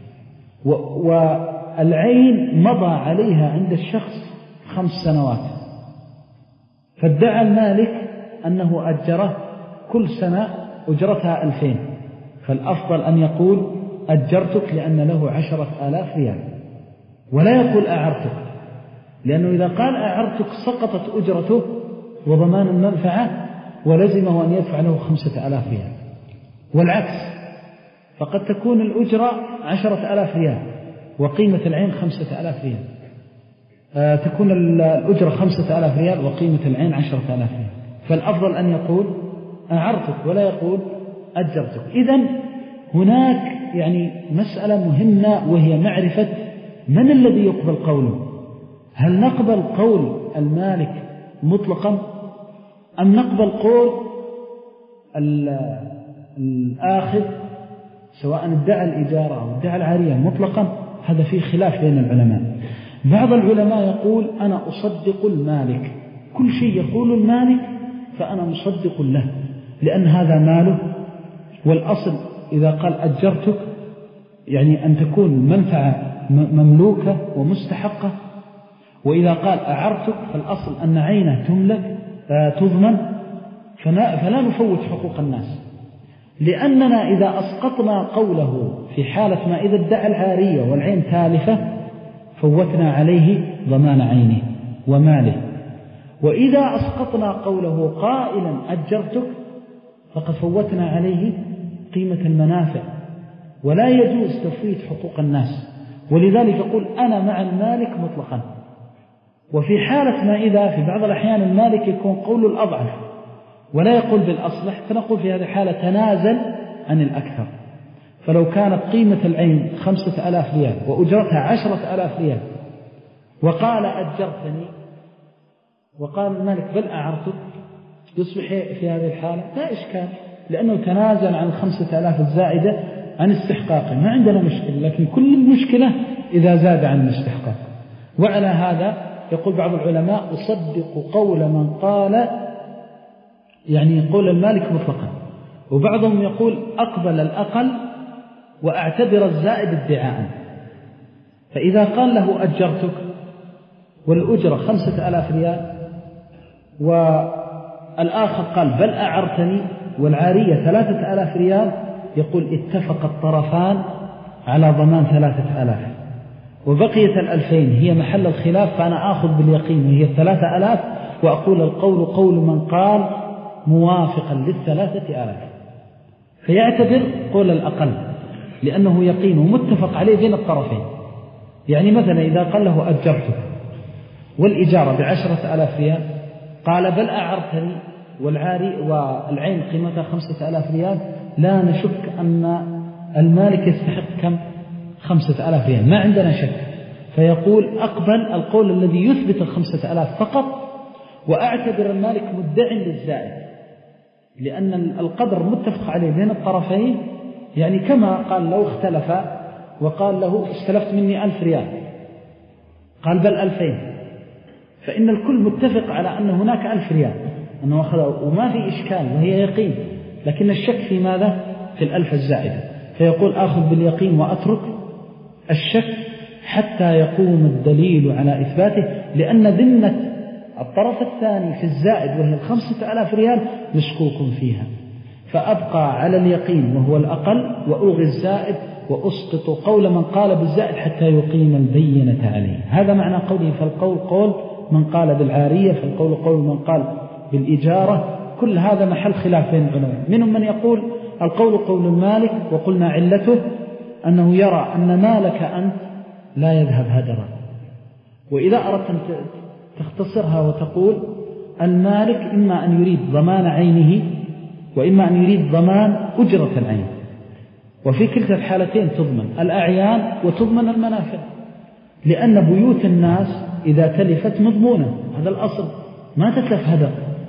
[SPEAKER 2] والعين مضى عليها عند الشخص خمس سنوات، فادعى المالك أنه أجره كل سنة أجرتها ألفين، فالأفضل أن يقول أجرتك لأن له عشرة آلاف ريال، ولا يقول أعرتك، لأنه إذا قال أعرتك سقطت أجرته وضمان المنفعة ولزمه أن يدفع له خمسة آلاف ريال. والعكس، فقد تكون الأجرة عشرة آلاف ريال وقيمة العين خمسة آلاف ريال، آه تكون الأجرة خمسة آلاف ريال وقيمة العين عشرة آلاف ريال، فالأفضل أن يقول أعرتك ولا يقول أجرتك. إذن هناك يعني مسألة مهمة، وهي معرفة من الذي يقبل قوله. هل نقبل قول المالك مطلقا أم نقبل قول الآخذ سواء ادعى الإجارة أو ادعى العارية مطلقا؟ هذا فيه خلاف بين العلماء. بعض العلماء يقول أنا أصدق المالك، كل شيء يقول المالك فأنا مصدق له، لأن هذا ماله، والأصل إذا قال أجرتك يعني أن تكون منفعة مملوكة ومستحقة، وإذا قال أعرتك فالأصل أن عينه تملك تضمن، فلا نفوت حقوق الناس. لأننا إذا أسقطنا قوله في حالة ما إذا ادعى العارية والعين تالفة فوتنا عليه ضمان عينه وماله، وإذا أسقطنا قوله قائلا أجرتك فقد فوتنا عليه قيمة المنافع، ولا يجوز تفويت حقوق الناس. ولذلك يقول أنا مع المالك مطلقا. وفي حالة ما إذا في بعض الأحيان المالك يكون قول الأضعف ولا يقول بالأصلح، فنقول في هذه الحالة تنازل عن الأكثر. فلو كانت قيمة العين خمسة آلاف ريال وأجرتها عشرة آلاف ريال وقال أجرتني وقال المالك بل أعرتك، يصبح في هذه الحالة لا إشكال، لأنه تنازل عن الخمسة آلاف الزائدة عن استحقاقه، ما عندنا مشكلة. لكن كل المشكلة إذا زاد عن الاستحقاق. وعلى هذا يقول بعض العلماء أصدق قول من قال يعني قول المالك مطلقا، وبعضهم يقول أقبل الأقل وأعتبر الزائد ادعاء. فإذا قال له أجرتك والأجرة خمسة آلاف ريال والآخر قال بل أعرتني والعارية ثلاثة آلاف ريال، يقول اتفق الطرفان على ضمان ثلاثة آلاف، وبقية الألفين هي محل الخلاف، فأنا آخذ باليقين وهي الثلاثة آلاف، وأقول القول قول من قال موافقا للثلاثة آلاف، فيعتبر قول الأقل لأنه يقين ومتفق عليه بين الطرفين. يعني مثلا إذا قال له أجرتك والإجارة بعشرة آلاف ريال قال بل أعرتني والعاري والعين قيمتها خمسة آلاف ريال، لا نشك أن المالك يستحق كم؟ خمسة آلاف ريال، ما عندنا شك. فيقول أقبل القول الذي يثبت الخمسة آلاف فقط، وأعتبر المالك مدع للزائد، لأن القدر متفق عليه بين الطرفين. يعني كما قال لو اختلف وقال له استلفت مني ألف ريال قال بل ألفين، فإن الكل متفق على أن هناك ألف ريال أنه أخذه وما في إشكال وهي يقين، لكن الشك في ماذا؟ في الألف الزائدة. فيقول آخذ باليقين وأترك الشك حتى يقوم الدليل على إثباته، لأن ذمة الطرف الثاني في الزائد وهي الخمسة آلاف ريال مشكوك فيها، فأبقى على اليقين وهو الأقل وألغي الزائد وأسقط قول من قال بالزائد حتى يقيم البينة عليه. هذا معنى قوله فالقول قول من قال بالعارية، فالقول قول من قال بالإجارة. كل هذا محل خلاف بين العلماء، منهم من يقول القول قول المالك، وقلنا علته أنه يرى أن مالك أنت لا يذهب هدرا. وإذا أردت أن تختصرها وتقول المالك إما أن يريد ضمان عينه وإما أن يريد ضمان أجرة العين، وفي كلتا الحالتين تضمن الأعيان وتضمن المنافع، لأن بيوت الناس إذا تلفت مضمونة، هذا الأصل، ما تتلف هدر.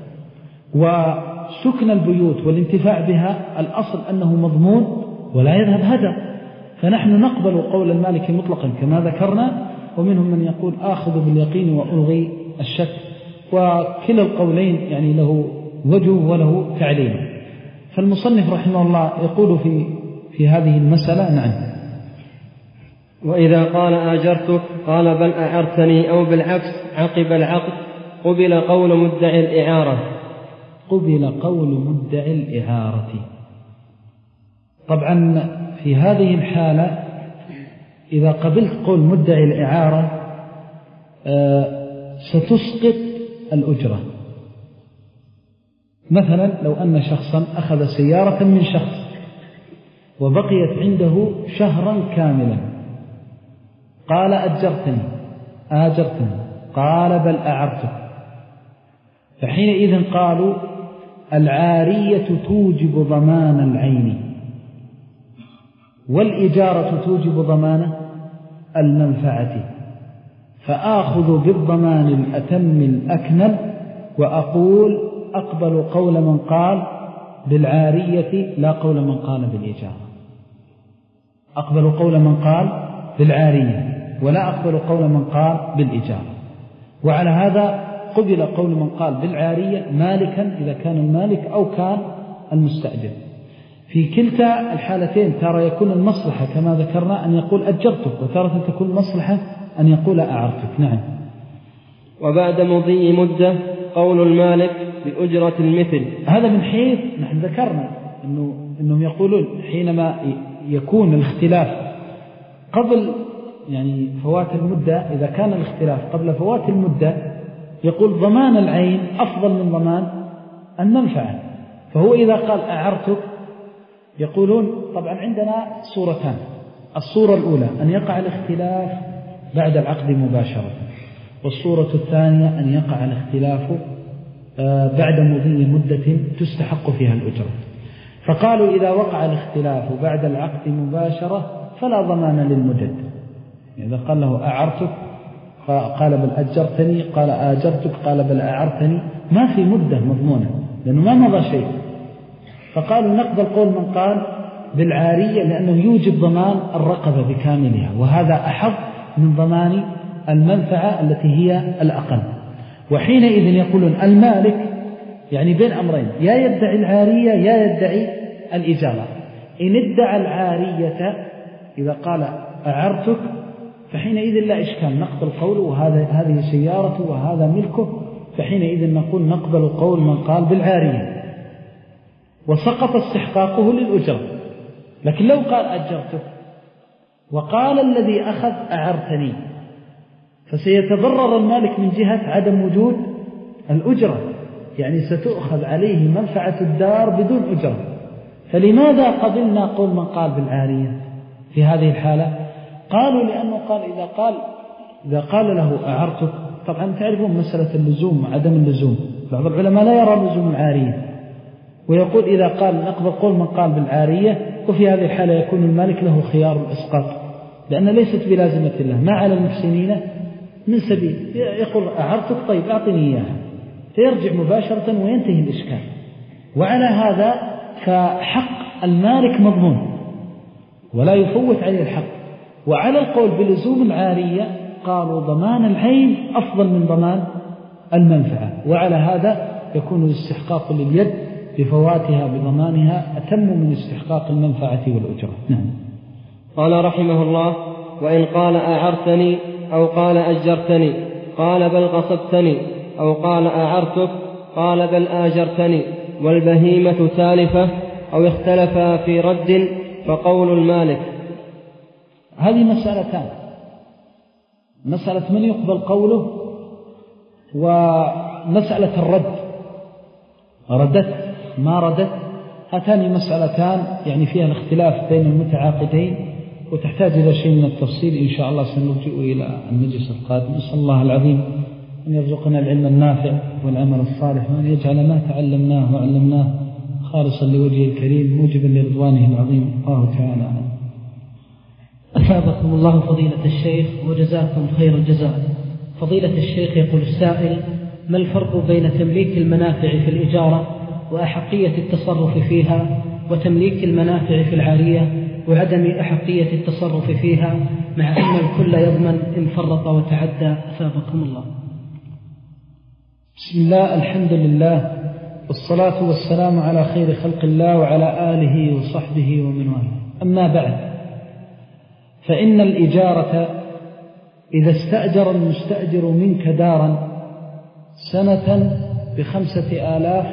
[SPEAKER 2] وسكن البيوت والانتفاع بها الأصل أنه مضمون ولا يذهب هدر. فنحن نقبل قول المالك مطلقا كما ذكرنا، ومنهم من يقول آخذ باليقين وألغي الشك، وكلا القولين يعني له وجه وله تعليل. فالمصنف رحمه الله يقول في في هذه المسألة نعم.
[SPEAKER 1] وإذا قال آجرتك قال بل أعرتني أو بالعكس عقب العقد قبل قول مدعي الإعارة.
[SPEAKER 2] قبل قول مدعي الإعارة. طبعا في هذه الحالة إذا قبلت قول مدعي الإعارة آه ستسقط الأجرة. مثلا لو أن شخصا أخذ سيارة من شخص وبقيت عنده شهرا كاملا، قال أجرتني آجرتني، قال بل أعرتك، فحينئذ قالوا العارية توجب ضمان العين والإجارة توجب ضمان المنفعة، فآخذ بالضمان الأتم الأكمل وأقول أقبل قول من قال بالعارية لا قول من قال بالإجارة، أقبل قول من قال بالعارية ولا أقبل قول من قال بالإجارة. وعلى هذا قبل قول من قال بالعارية مالكا إذا كان المالك أو كان المستأجر. في كلتا الحالتين ترى يكون المصلحة كما ذكرنا أن يقول أجرتك، وترى تكون المصلحة أن يقول أعرتك. نعم.
[SPEAKER 1] وبعد مضي مدة قول المالك بأجرة المثل.
[SPEAKER 2] هذا من حيث نحن ذكرنا إنه إنهم يقولون حينما يكون الاختلاف قبل يعني فوات المدة، إذا كان الاختلاف قبل فوات المدة يقول ضمان العين أفضل من ضمان المنفعة. فهو إذا قال أعرتك يقولون طبعا عندنا صورتان، الصورة الأولى أن يقع الاختلاف بعد العقد مباشرة، والصورة الثانية أن يقع الاختلاف بعد مضي مدة تستحق فيها الأجرة. فقالوا إذا وقع الاختلاف بعد العقد مباشرة فلا ضمان للمجد. إذا قال له أعرتك قال بل أجرتني، قال آجرتك قال بل أعرتني، ما في مدة مضمونة لأنه ما مضى شيء. فقالوا نقبل قول من قال بالعارية لأنه يوجب ضمان الرقبة بكاملها، وهذا أحظ من ضمان المنفعة التي هي الأقل. وحينئذ يقولون المالك يعني بين أمرين، يا يدعي العارية يا يدعي الإجارة. إن ادعى العارية إذا قال أعرتك فحينئذ لا إشكال، نقبل قوله وهذا هذه سيارته وهذا ملكه، فحينئذ نقول نقبل قول من قال بالعارية وسقط استحقاقه للأجرة. لكن لو قال أجرتك وقال الذي أخذ أعرتني فسيتضرر المالك من جهة عدم وجود الأجرة، يعني ستؤخذ عليه منفعة الدار بدون أجرة. فلماذا قبلنا قول من قال بالعارية في هذه الحالة؟ قالوا لأنه قال إذا قال إذا قال له أعرتك، طبعا تعرفون مسألة اللزوم وعدم اللزوم، بعض العلماء لا يرى لزوم العارية ويقول إذا قال نقبل قول من قال بالعارية، وفي هذه الحالة يكون المالك له خيار الإسقاط لأن ليست بلازمة الله، ما على المحسنين من سبيل. يقول أعرتك طيب أعطني إياها، فيرجع مباشرة وينتهي الإشكال. وعلى هذا فحق المالك مضمون ولا يفوت عليه الحق. وعلى القول بلزوم العارية قالوا ضمان العين أفضل من ضمان المنفعة، وعلى هذا يكون الاستحقاق لليد بفواتها بضمانها أتم من استحقاق المنفعة والأجرة. نعم.
[SPEAKER 1] قال رحمه الله: وإن قال أعرتني أو قال أجرتني قال بل غصبتني أو قال أعرتك قال بل آجرتني والبهيمة تالفة أو اختلفا في رد فقول المالك.
[SPEAKER 2] هذه مسألتان، مسألة من يقبل قوله ومسألة الرد، ردت ما ردت. هاتان مسألتان يعني فيها الاختلاف بين المتعاقدين وتحتاج إلى شيء من التفصيل إن شاء الله سنرجع إلى المجلس القادم. نسأل الله العظيم أن يرزقنا العلم النافع والعمل الصالح، وأن يجعل ما تعلمناه وعلمناه خالصا لوجهه الكريم موجبا لرضوانه العظيم. الله تعالى.
[SPEAKER 3] أثابكم الله فضيلة الشيخ وجزاكم خير الجزاء. فضيلة الشيخ يقول السائل: ما الفرق بين تمليك المنافع في الإجارة وأحقية التصرف فيها، وتمليك المنافع في العارية وعدم أحقية التصرف فيها، مع أن الكل يضمن إن فرط وتعدى؟ أثابكم الله.
[SPEAKER 2] بسم الله، الحمد لله، والصلاة والسلام على خير خلق الله وعلى آله وصحبه ومن والاه. أما بعد، فإن الإجارة إذا استأجر المستأجر منك دارا سنة بخمسة آلاف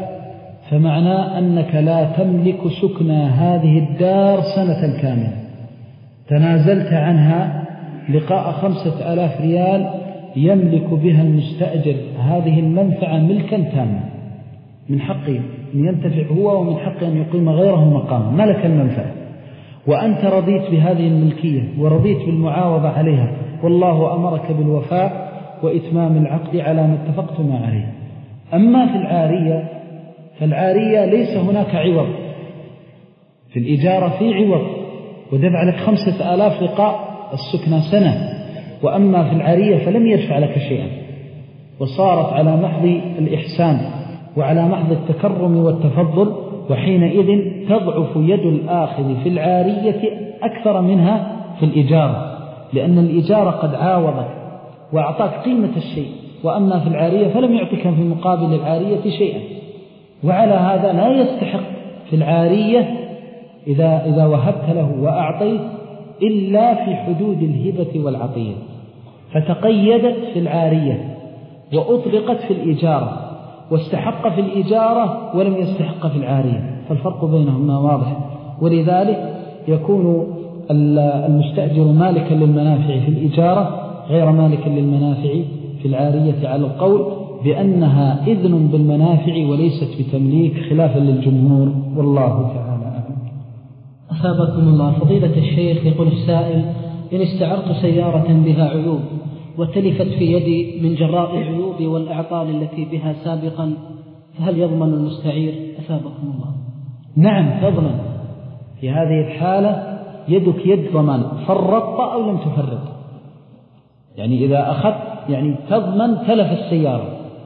[SPEAKER 2] فمعناه أنك لا تملك سكنى هذه الدار سنة كاملة، تنازلت عنها لقاء خمسة آلاف ريال يملك بها المستأجر هذه المنفعة ملكا تاما، من حقه أن ينتفع هو ومن حقه أن يقيم غيره مقاما، ملك المنفعة، وأنت رضيت بهذه الملكية ورضيت بالمعاوضة عليها، والله أمرك بالوفاء وإتمام العقد على ما اتفقتما عليه. أما في العارية فالعارية ليس هناك عوض، في الإجارة في عوض ودفع لك خمسة آلاف لقاء السكنة سنة، وأما في العارية فلم يدفع لك شيئا، وصارت على محض الإحسان وعلى محض التكرم والتفضل، وحينئذ تضعف يد الآخذ في العارية أكثر منها في الإجارة، لأن الإجارة قد عاوضك وأعطاك قيمة الشيء، وأما في العارية فلم يعطيك في مقابل العارية شيئا. وعلى هذا لا يستحق في العارية إذا, إذا وهبت له وأعطيت إلا في حدود الهبة والعطية، فتقيدت في العارية وأطلقت في الإجارة، واستحق في الإجارة ولم يستحق في العارية، فالفرق بينهما واضح. ولذلك يكون المستأجر مالكا للمنافع في الإجارة غير مالكا للمنافع في العارية، على القول بأنها إذن بالمنافع وليست بتمليك، خلافا للجمهور، والله تعالى أعلم.
[SPEAKER 3] أثابكم الله. فضيلة الشيخ، يقول السائل: إن استعرت سيارة بها عيوب وتلفت في يدي من جراء العيوب والأعطال التي بها سابقا، فهل يضمن المستعير؟ أثابكم الله.
[SPEAKER 2] نعم تضمن، في هذه الحالة يدك يد ضمان، فرطت أو لم تفرط. يعني إذا أخذت يعني تضمن تلف السيارة،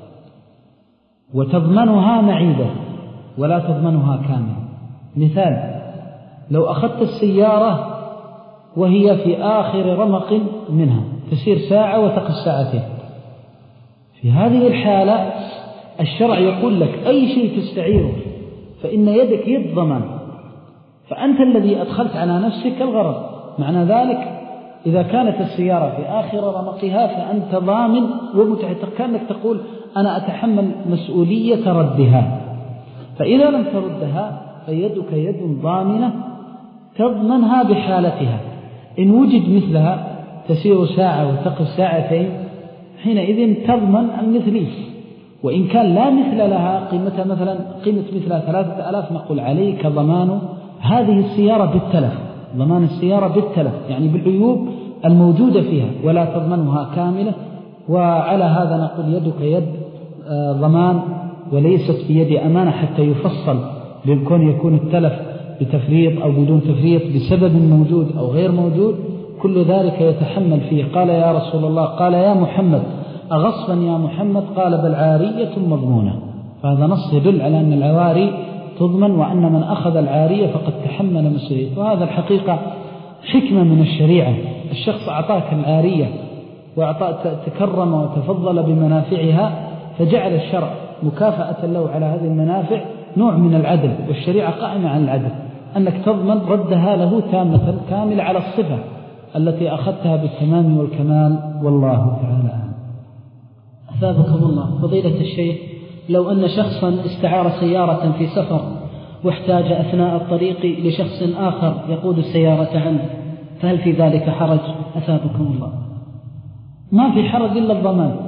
[SPEAKER 2] وتضمنها معيبة ولا تضمنها كاملة. مثال: لو أخذت السيارة وهي في آخر رمق منها، تسير ساعة وتقف ساعتين، في هذه الحالة الشرع يقول لك أي شيء تستعيره فإن يدك يد ضمان، فأنت الذي أدخلت على نفسك الغرض. معنى ذلك إذا كانت السيارة في آخر رمقها فأنت ضامن ومتعتق، كأنك تقول أنا أتحمل مسؤولية ردها. فإذا لم تردها فيدك يد ضامنة تضمنها بحالتها، إن وجد مثلها تسير ساعة وتقف ساعتين حينئذ تضمن المثلي، وإن كان لا مثل لها قيمتها مثلا قيمة مثلها ثلاثة آلاف نقول عليك ضمان هذه السيارة بالتلف، ضمان السيارة بالتلف يعني بالعيوب الموجودة فيها، ولا تضمنها كاملة. وعلى هذا نقول يدك يد ضمان وليست بيد أمانة حتى يفصل للكون يكون التلف بتفريط أو بدون تفريط بسبب موجود أو غير موجود، كل ذلك يتحمل فيه. قال يا رسول الله، قال يا محمد أغصبا يا محمد؟ قال بل عارية مضمونة. فهذا نص يدل على أن العواري تضمن، وأن من أخذ العارية فقد تحمل مسؤوليته. وهذا الحقيقة حكمة من الشريعة، الشخص أعطاك العارية وأعطاك تكرم وتفضل بمنافعها، فجعل الشرع مكافأة له على هذه المنافع نوع من العدل، والشريعة قائمة على العدل، أنك تضمن ردها له تامة كاملة على الصفة التي أخذتها بالتمام والكمال، والله تعالى أعلم.
[SPEAKER 3] أثابكم الله. فضيلة الشيخ، لو أن شخصا استعار سيارة في سفر واحتاج أثناء الطريق لشخص آخر يقود السيارة عنه، فهل في ذلك حرج؟ أثابكم الله.
[SPEAKER 2] ما في حرج إلا الضمان،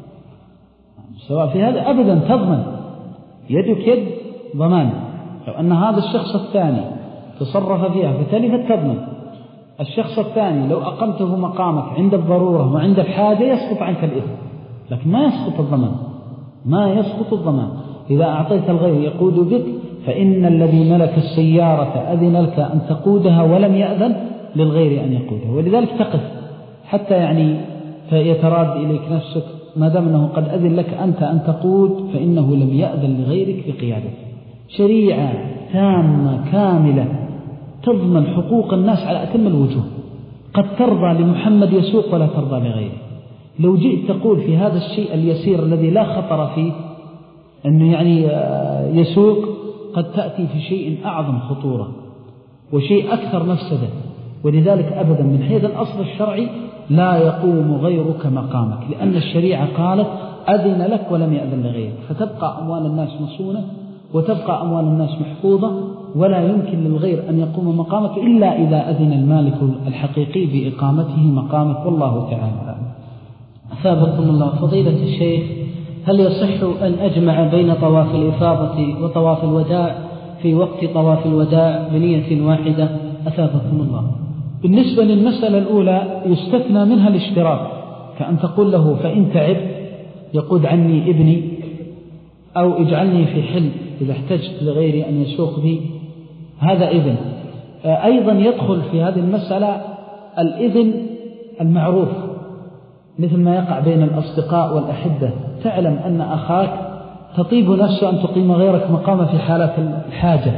[SPEAKER 2] سواء في هذا أبدا تضمن، يدك يد ضمان. لو أن هذا الشخص الثاني تصرف فيها فتلفت تضمن. الشخص الثاني لو أقمته مقامك عند الضرورة وعند الحاجة يسقط عنك الإثم، لكن ما يسقط الضمان، ما يسقط الضمان. إذا أعطيت الغير يقود بك فإن الذي ملك السيارة أذن لك أن تقودها ولم يأذن للغير أن يقودها، ولذلك تقف حتى يعني يتراد إليك نفسك، ما دام أنه قد أذن لك أنت أن تقود فإنه لم يأذن لغيرك بقيادته. شريعة تامة كاملة تضمن حقوق الناس على أتم الوجوه. قد ترضى لمحمد يسوق ولا ترضى لغيره. لو جئت تقول في هذا الشيء اليسير الذي لا خطر فيه أنه يعني يسوق، قد تأتي في شيء أعظم خطورة وشيء أكثر مفسدة. ولذلك أبدا من حيث الأصل الشرعي لا يقوم غيرك مقامك، لأن الشريعة قالت أذن لك ولم يأذن لغيرك، فتبقى أموال الناس مصونة وتبقى أموال الناس محفوظة ولا يمكن للغير أن يقوم مقامك إلا إذا أذن المالك الحقيقي بإقامته مقامك، والله تعالى.
[SPEAKER 3] أثابكم الله. فضيلة الشيخ، هل يصح أن أجمع بين طواف الإفاضة وطواف الوداع في وقت طواف الوداع بنية واحدة؟ أثابكم الله.
[SPEAKER 2] بالنسبة للمسألة الأولى يستثنى منها الاشتراك، كأن تقول له فإن تعب يقود عني ابني، أو اجعلني في حل إذا احتجت لغيري أن يسوق بي، هذا إذن. أيضا يدخل في هذه المسألة الإذن المعروف، مثل ما يقع بين الأصدقاء والأحبة، تعلم أن أخاك تطيب نفسه أن تقيم غيرك مقام في حالة الحاجة.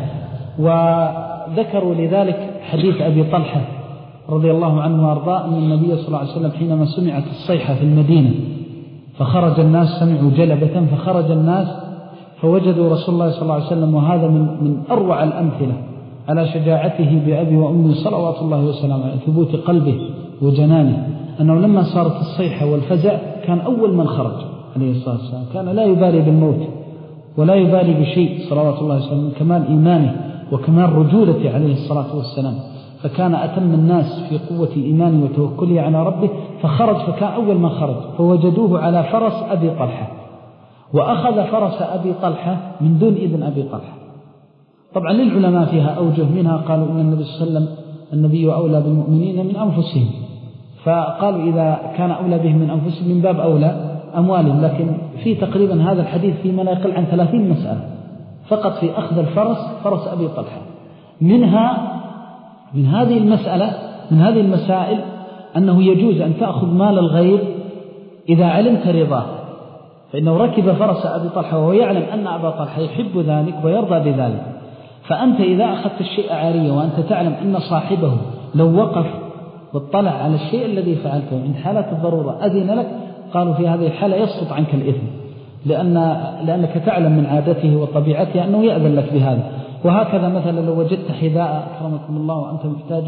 [SPEAKER 2] وذكروا لذلك حديث أبي طلحة رضي الله عنه وأرضاه أن النبي صلى الله عليه وسلم حينما سمعت الصيحة في المدينة فخرج الناس، سمعوا جلبة فخرج الناس فوجدوا رسول الله صلى الله عليه وسلم، وهذا من, من أروع الأمثلة على شجاعته بأبي وأمي صلوات الله وسلامه على ثبوت قلبه وجنانه، أنه لما صارت الصيحة والفزع كان أول من خرج عليه الصلاة والسلام، كان لا يبالي بالموت ولا يبالي بشيء صلوات الله وسلامه، كمال إيمانه وكمال رجولته عليه الصلاة والسلام، فكان أتم الناس في قوة إيمانه وتوكله على ربه، فخرج فكان أول من خرج، فوجدوه على فرس أبي طلحة، وأخذ فرس أبي طلحة من دون إذن أبي طلحة. طبعا للعلماء فيها أوجه، منها قالوا إن النبي صلى الله عليه وسلم النبي أولى بالمؤمنين من أنفسهم، فقالوا إذا كان أولى بهم من أنفسهم من باب أولى أموالهم، لكن في تقريبا هذا الحديث فيما لا يقل عن ثلاثين مسألة فقط في أخذ الفرس فرس أبي طلحة. منها من هذه المسألة من هذه المسائل أنه يجوز أن تأخذ مال الغير إذا علمت رضاه، فإنه ركب فرس أبي طلحة وهو يعلم أن أبا طلحة يحب ذلك ويرضى بذلك، فأنت إذا أخذت الشيء عارية وأنت تعلم أن صاحبه لو وقف واطلع على الشيء الذي فعلته من حالة الضرورة أذن لك، قالوا في هذه الحالة يسقط عنك الإثم، لأن لأنك تعلم من عادته وطبيعته أنه يأذن لك بهذا. وهكذا مثلا لو وجدت حذاء أكرمكم الله وأنت محتاج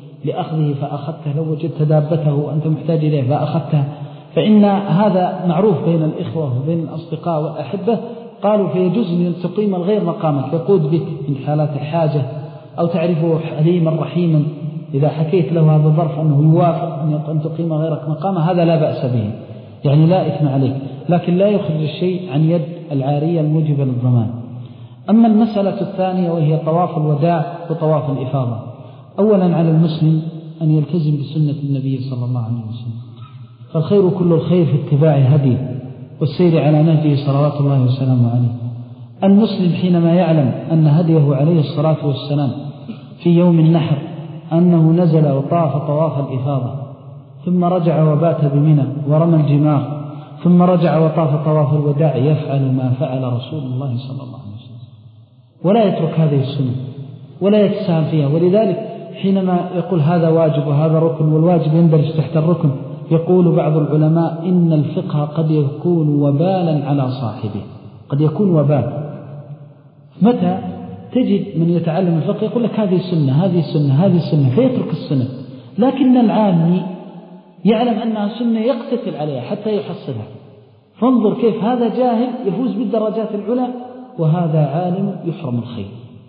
[SPEAKER 2] لأخذه فأخذته، لو وجدت دابته وأنت محتاج إليه فأخذته، فإن هذا معروف بين الإخوة وبين الأصدقاء والأحبة، قالوا فيجوز أن تقيم الغير مقامك، يقود بك من حالات الحاجة، أو تعرفه حليما رحيما إذا حكيت له هذا الظرف أنه يوافق أن تقيم غيرك مقامه، هذا لا بأس به، يعني لا إثم عليك، لكن لا يخرج الشيء عن يد العارية الموجبة للضمان. أما المسألة الثانية وهي طواف الوداع وطواف الإفاضة، أولا على المسلم أن يلتزم بسنة النبي صلى الله عليه وسلم، فالخير كل الخير في اتباع هديه والسير على نهجه صلوات الله وسلامه عليه. المسلم حينما يعلم أن هديه عليه الصلاة والسلام في يوم النحر أنه نزل وطاف طواف الإفاضة، ثم رجع وبات بمنى ورمى الجمار، ثم رجع وطاف طواف الوداع، يفعل ما فعل رسول الله صلى الله عليه وسلم، ولا يترك هذه السنة ولا يتساهل فيها. ولذلك حينما يقول هذا واجب وهذا ركن والواجب يندرج تحت الركن، يقول بعض العلماء إن الفقه قد يكون وبالا على صاحبه، قد يكون وبال. متى تجد من يتعلم الفقه يقول لك هذه السنة هذه السنة هذه السنة فيترك السنة، لكن العامي يعلم أنها سنة يقتتل عليها حتى يحصلها. فانظر كيف هذا جاهل يفوز بالدرجات العلى وهذا عالم يحرم الخير.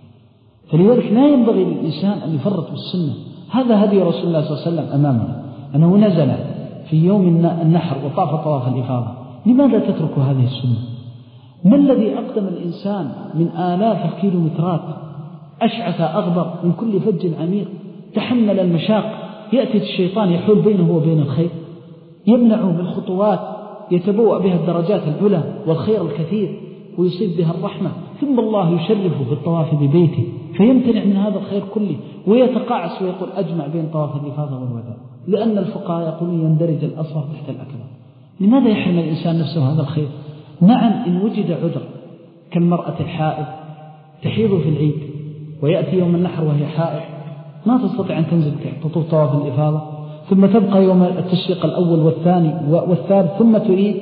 [SPEAKER 2] فلذلك لا ينبغي للإنسان أن يفرط بالسنة. هذا هدي رسول الله صلى الله عليه وسلم أمامنا، أنه نزل في يوم النحر وطاف طواف الإفاضة. لماذا تترك هذه السنة؟ ما الذي أقدم الإنسان من آلاف الكيلومترات أشعث أغبر من كل فج عميق، تحمل المشاق، يأتي الشيطان يحول بينه وبين الخير، يمنعه بالخطوات يتبوأ بها الدرجات العلى والخير الكثير ويصيب بها الرحمة، ثم الله يشرفه بالطواف ببيته فيمتنع من هذا الخير كله ويتقاعس ويقول أجمع بين طواف الإفاضة والوداع، لأن الفقهاء يقولون يندرج الأصغر تحت الأكبر. لماذا يحرم الإنسان نفسه هذا الخير؟ نعم إن وجد عذر كالمرأة الحائض تحيض في العيد ويأتي يوم النحر وهي حائض ما تستطيع أن تنزل تطوف طواف الإفاضة، ثم تبقى يوم التشريق الأول والثاني والثالث، ثم تريد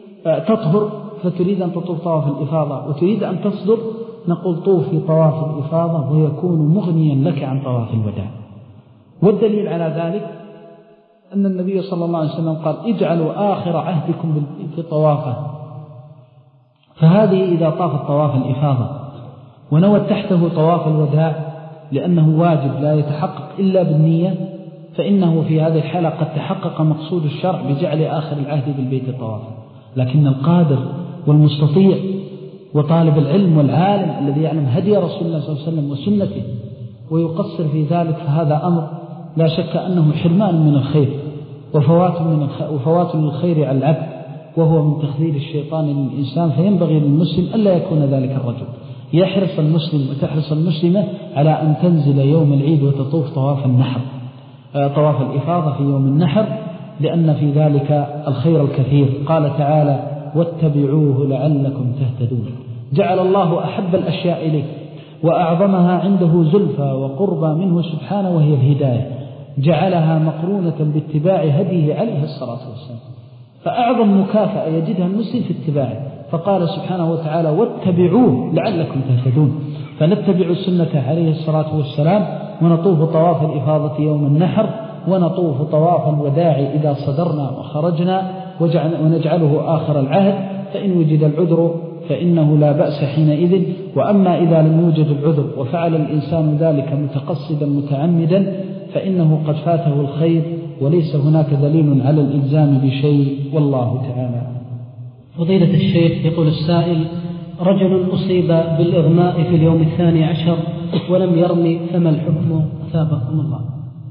[SPEAKER 2] تطهر فتريد أن تطوف طواف الإفاضة وتريد أن تصدر، نقول طوفي طواف الإفاضة ويكون مغنيا لك عن طواف الوداع. والدليل على ذلك أن النبي صلى الله عليه وسلم قال اجعلوا آخر عهدكم في طوافه، فهذه إذا طافت طواف الإفاضة ونوى تحته طواف الوداع لأنه واجب لا يتحقق إلا بالنية، فإنه في هذه الحالة قد تحقق مقصود الشرع بجعل آخر العهد بالبيت طوافا. لكن القادر والمستطيع وطالب العلم والعالم الذي يعلم هدي رسول الله صلى الله عليه وسلم وسنته ويقصر في ذلك، فهذا أمر لا شك أنه حرمان من الخير وفوات, من الخ... وفوات للخير على العبد، وهو من تخذيل الشيطان للإنسان. فينبغي للمسلم ألا يكون ذلك الرجل. يحرص المسلم وتحرص المسلمة على أن تنزل يوم العيد وتطوف طواف النحر، طواف الإفاضة في يوم النحر، لأن في ذلك الخير الكثير. قال تعالى: واتبعوه لعلكم تهتدون. جعل الله أحب الأشياء إليه وأعظمها عنده زلفى وقربى منه سبحانه وهي الهداية، جعلها مقرونة باتباع هديه عليه الصلاة والسلام. فأعظم مكافأة يجدها المسلم في اتباعه، فقال سبحانه وتعالى: واتبعوه لعلكم تهتدون. فنتبع السنة عليه الصلاة والسلام ونطوف طواف الإفاضة يوم النحر، ونطوف طواف الوداع إذا صدرنا وخرجنا، ونجعله آخر العهد. فإن وجد العذر فإنه لا بأس حينئذ. وأما إذا لم يوجد العذر وفعل الإنسان ذلك متقصدا متعمدا فإنه قد فاته الخير، وليس هناك دليل على الإلزام بشيء، والله تعالى.
[SPEAKER 3] فضيلة الشيخ، يقول السائل: رجل أصيب بالإغماء في اليوم الثاني عشر ولم يرمي، فما الحكم؟ أثابكم الله.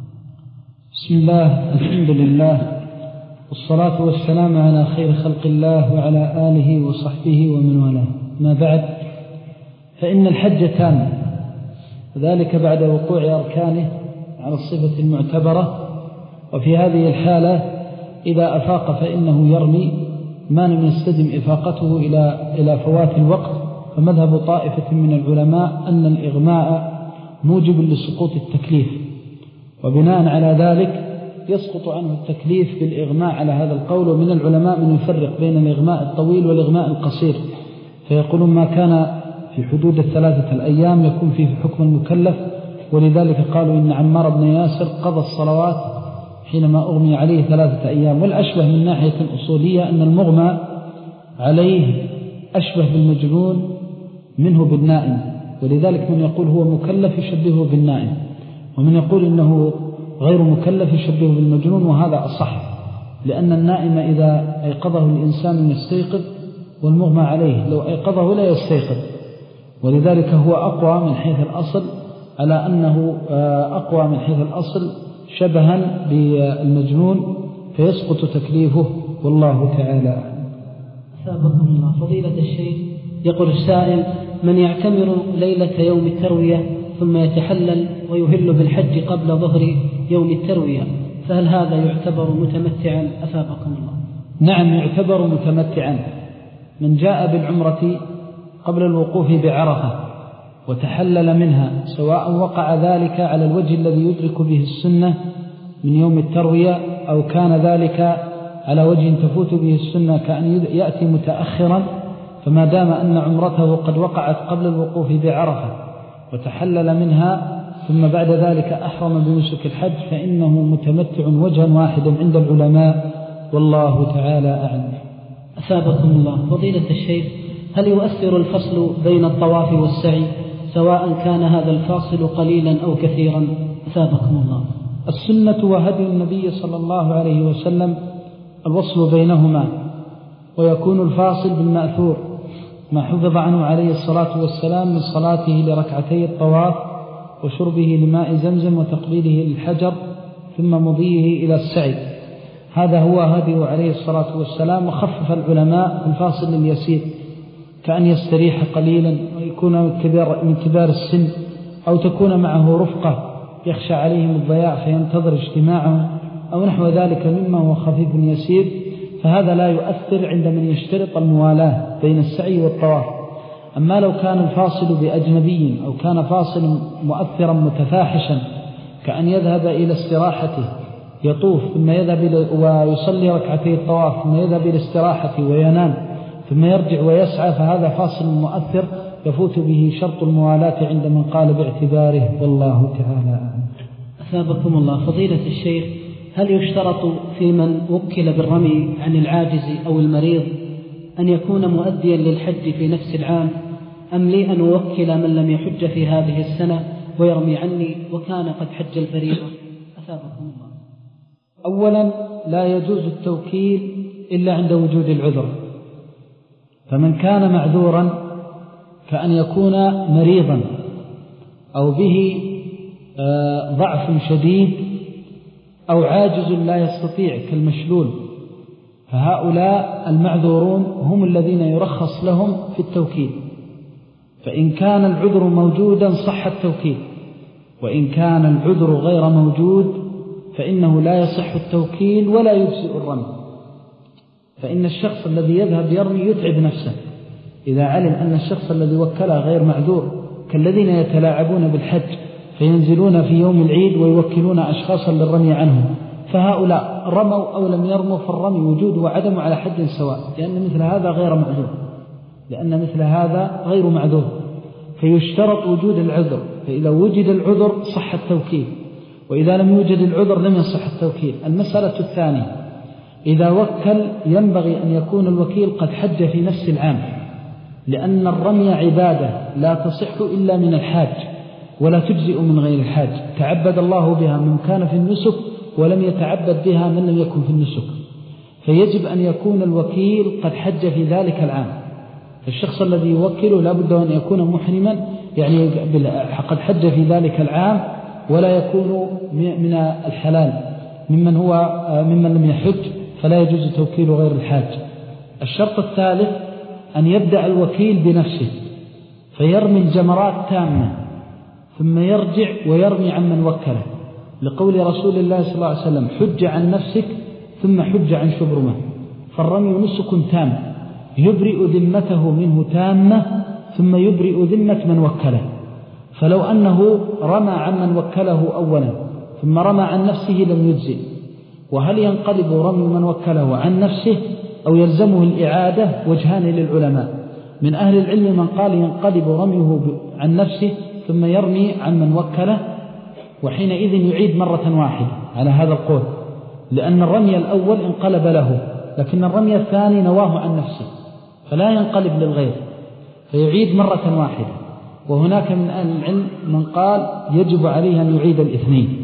[SPEAKER 2] بسم الله، الحمد لله، والصلاة والسلام على خير خلق الله وعلى آله وصحبه ومن والاه. ما بعد، فإن الحج تام، وذلك بعد وقوع أركانه على الصفة المعتبرة. وفي هذه الحالة إذا أفاق فإنه يرمي ما لم يستدم إفاقته إلى إلى فوات الوقت. فمذهب طائفة من العلماء أن الإغماء موجب لسقوط التكليف، وبناء على ذلك يسقط عنه التكليف بالإغماء على هذا القول. ومن العلماء من يفرق بين الإغماء الطويل والإغماء القصير، فيقولون ما كان في حدود الثلاثة الأيام يكون فيه حكم المكلف. ولذلك قالوا إن عمار بن ياسر قضى الصلوات حينما أغمي عليه ثلاثة أيام. والأشبه من ناحية أصولية أن المغمى عليه أشبه بالمجنون منه بالنائم، ولذلك من يقول هو مكلف يشبهه بالنائم، ومن يقول إنه غير مكلف يشبهه بالمجنون، وهذا أصح، لأن النائم إذا أيقظه الإنسان يستيقظ، والمغمى عليه لو أيقظه لا يستيقظ. ولذلك هو أقوى من حيث الأصل، على أنه أقوى من حيث الأصل شبها بالمجنون، فيسقط تكليفه، والله تعالى.
[SPEAKER 3] أثابكم الله. فضيلة الشيخ، يقول السائل: من يعتمر ليلة يوم التروية ثم يتحلل ويهل بالحج قبل ظهر يوم التروية، فهل هذا يعتبر متمتعا؟ أثابكم الله.
[SPEAKER 2] نعم، يعتبر متمتعا. من جاء بالعمرة قبل الوقوف بعرفة وتحلل منها، سواء وقع ذلك على الوجه الذي يدرك به السنة من يوم التروية، أو كان ذلك على وجه تفوت به السنة كأن يأتي متأخرا، فما دام أن عمرته قد وقعت قبل الوقوف بعرفة وتحلل منها ثم بعد ذلك أحرم بنسك الحج، فإنه متمتع وجها واحدا عند العلماء، والله تعالى أعلم.
[SPEAKER 3] أثابكم الله. فضيلة الشيخ، هل يؤثر الفصل بين الطواف والسعي، سواء كان هذا الفاصل قليلا أو كثيرا؟ أثابكم الله.
[SPEAKER 2] السنة وهدي النبي صلى الله عليه وسلم الوصل بينهما، ويكون الفاصل بالمأثور ما حفظ عنه عليه الصلاة والسلام من صلاته لركعتي الطواف وشربه لماء زمزم وتقبيله للحجر ثم مضيه إلى السعي. هذا هو هديه عليه الصلاة والسلام. وخفف العلماء الفاصل اليسير، كأن يستريح قليلا ويكون من كبار السن، أو تكون معه رفقة يخشى عليهم الضياع فينتظر اجتماعهم، أو نحو ذلك مما هو خفيف يسير، فهذا لا يؤثر عند من يشترط الموالاة بين السعي والطواف. أما لو كان الفاصل بأجنبي، أو كان فاصل مؤثرا متفاحشا، كأن يذهب إلى استراحته يطوف ثم يذهب ويصلي ركعتي الطواف ثم يذهب إلى استراحته وينام ثم يرجع ويسعى، فهذا فاصل مؤثر يفوت به شرط الموالاة عند من قال باعتباره، والله تعالى.
[SPEAKER 3] أثابكم الله. فضيلة الشيخ، هل يشترط في من وكل بالرمي عن العاجز أو المريض أن يكون مؤديا للحج في نفس العام، أم لي أن أوكل من لم يحج في هذه السنة ويرمي عني وكان قد حج الفريضة؟ أثابكم الله.
[SPEAKER 2] أولا لا يجوز التوكيل إلا عند وجود العذر، فمن كان معذورا كأن يكون مريضا أو به ضعف شديد أو عاجز لا يستطيع كالمشلول، فهؤلاء المعذورون هم الذين يرخص لهم في التوكيل. فإن كان العذر موجودا صح التوكيل، وإن كان العذر غير موجود فإنه لا يصح التوكيل ولا يجزئ الرمي. فإن الشخص الذي يذهب يرمي يتعب نفسه إذا علم أن الشخص الذي وكله غير معذور، كالذين يتلاعبون بالحج فينزلون في يوم العيد ويوكلون أشخاصا للرمي عنهم، فهؤلاء رموا أو لم يرموا فالرمي وجود وعدم على حد سواء، لأن مثل هذا غير معذور لأن مثل هذا غير معذور فيشترط وجود العذر. فإذا وجد العذر صح التوكيل، وإذا لم يوجد العذر لم يصح التوكيل. المسألة الثانية، إذا وكل ينبغي أن يكون الوكيل قد حج في نفس العام، لأن الرمي عبادة لا تصح إلا من الحاج ولا تجزئ من غير الحاج، تعبد الله بها من كان في النسك ولم يتعبد بها من لم يكن في النسك، فيجب أن يكون الوكيل قد حج في ذلك العام. فالشخص الذي يوكله لا بد أن يكون محرما، يعني قد حج في ذلك العام ولا يكون من الحلال ممن هو ممن لم يحج، فلا يجوز توكيل غير الحاج. الشرط الثالث أن يبدأ الوكيل بنفسه فيرمي الجمرات تامة ثم يرجع ويرمي عمن وكله، لقول رسول الله صلى الله عليه وسلم: حج عن نفسك ثم حج عن شبرمة. فالرمي نسك تام يبرئ ذمته منه تامة ثم يبرئ ذمة من وكله. فلو أنه رمى عمن وكله أولا ثم رمى عن نفسه لم يجزئ. وهل ينقلب رمي من وكله عن نفسه أو يلزمه الإعادة؟ وجهان للعلماء. من أهل العلم من قال ينقلب رميه عن نفسه ثم يرمي عن من وكله، وحينئذ يعيد مرة واحدة على هذا القول، لأن الرمي الأول انقلب له، لكن الرمي الثاني نواه عن نفسه فلا ينقلب للغير، فيعيد مرة واحدة. وهناك من أهل العلم من قال يجب عليه أن يعيد الاثنين.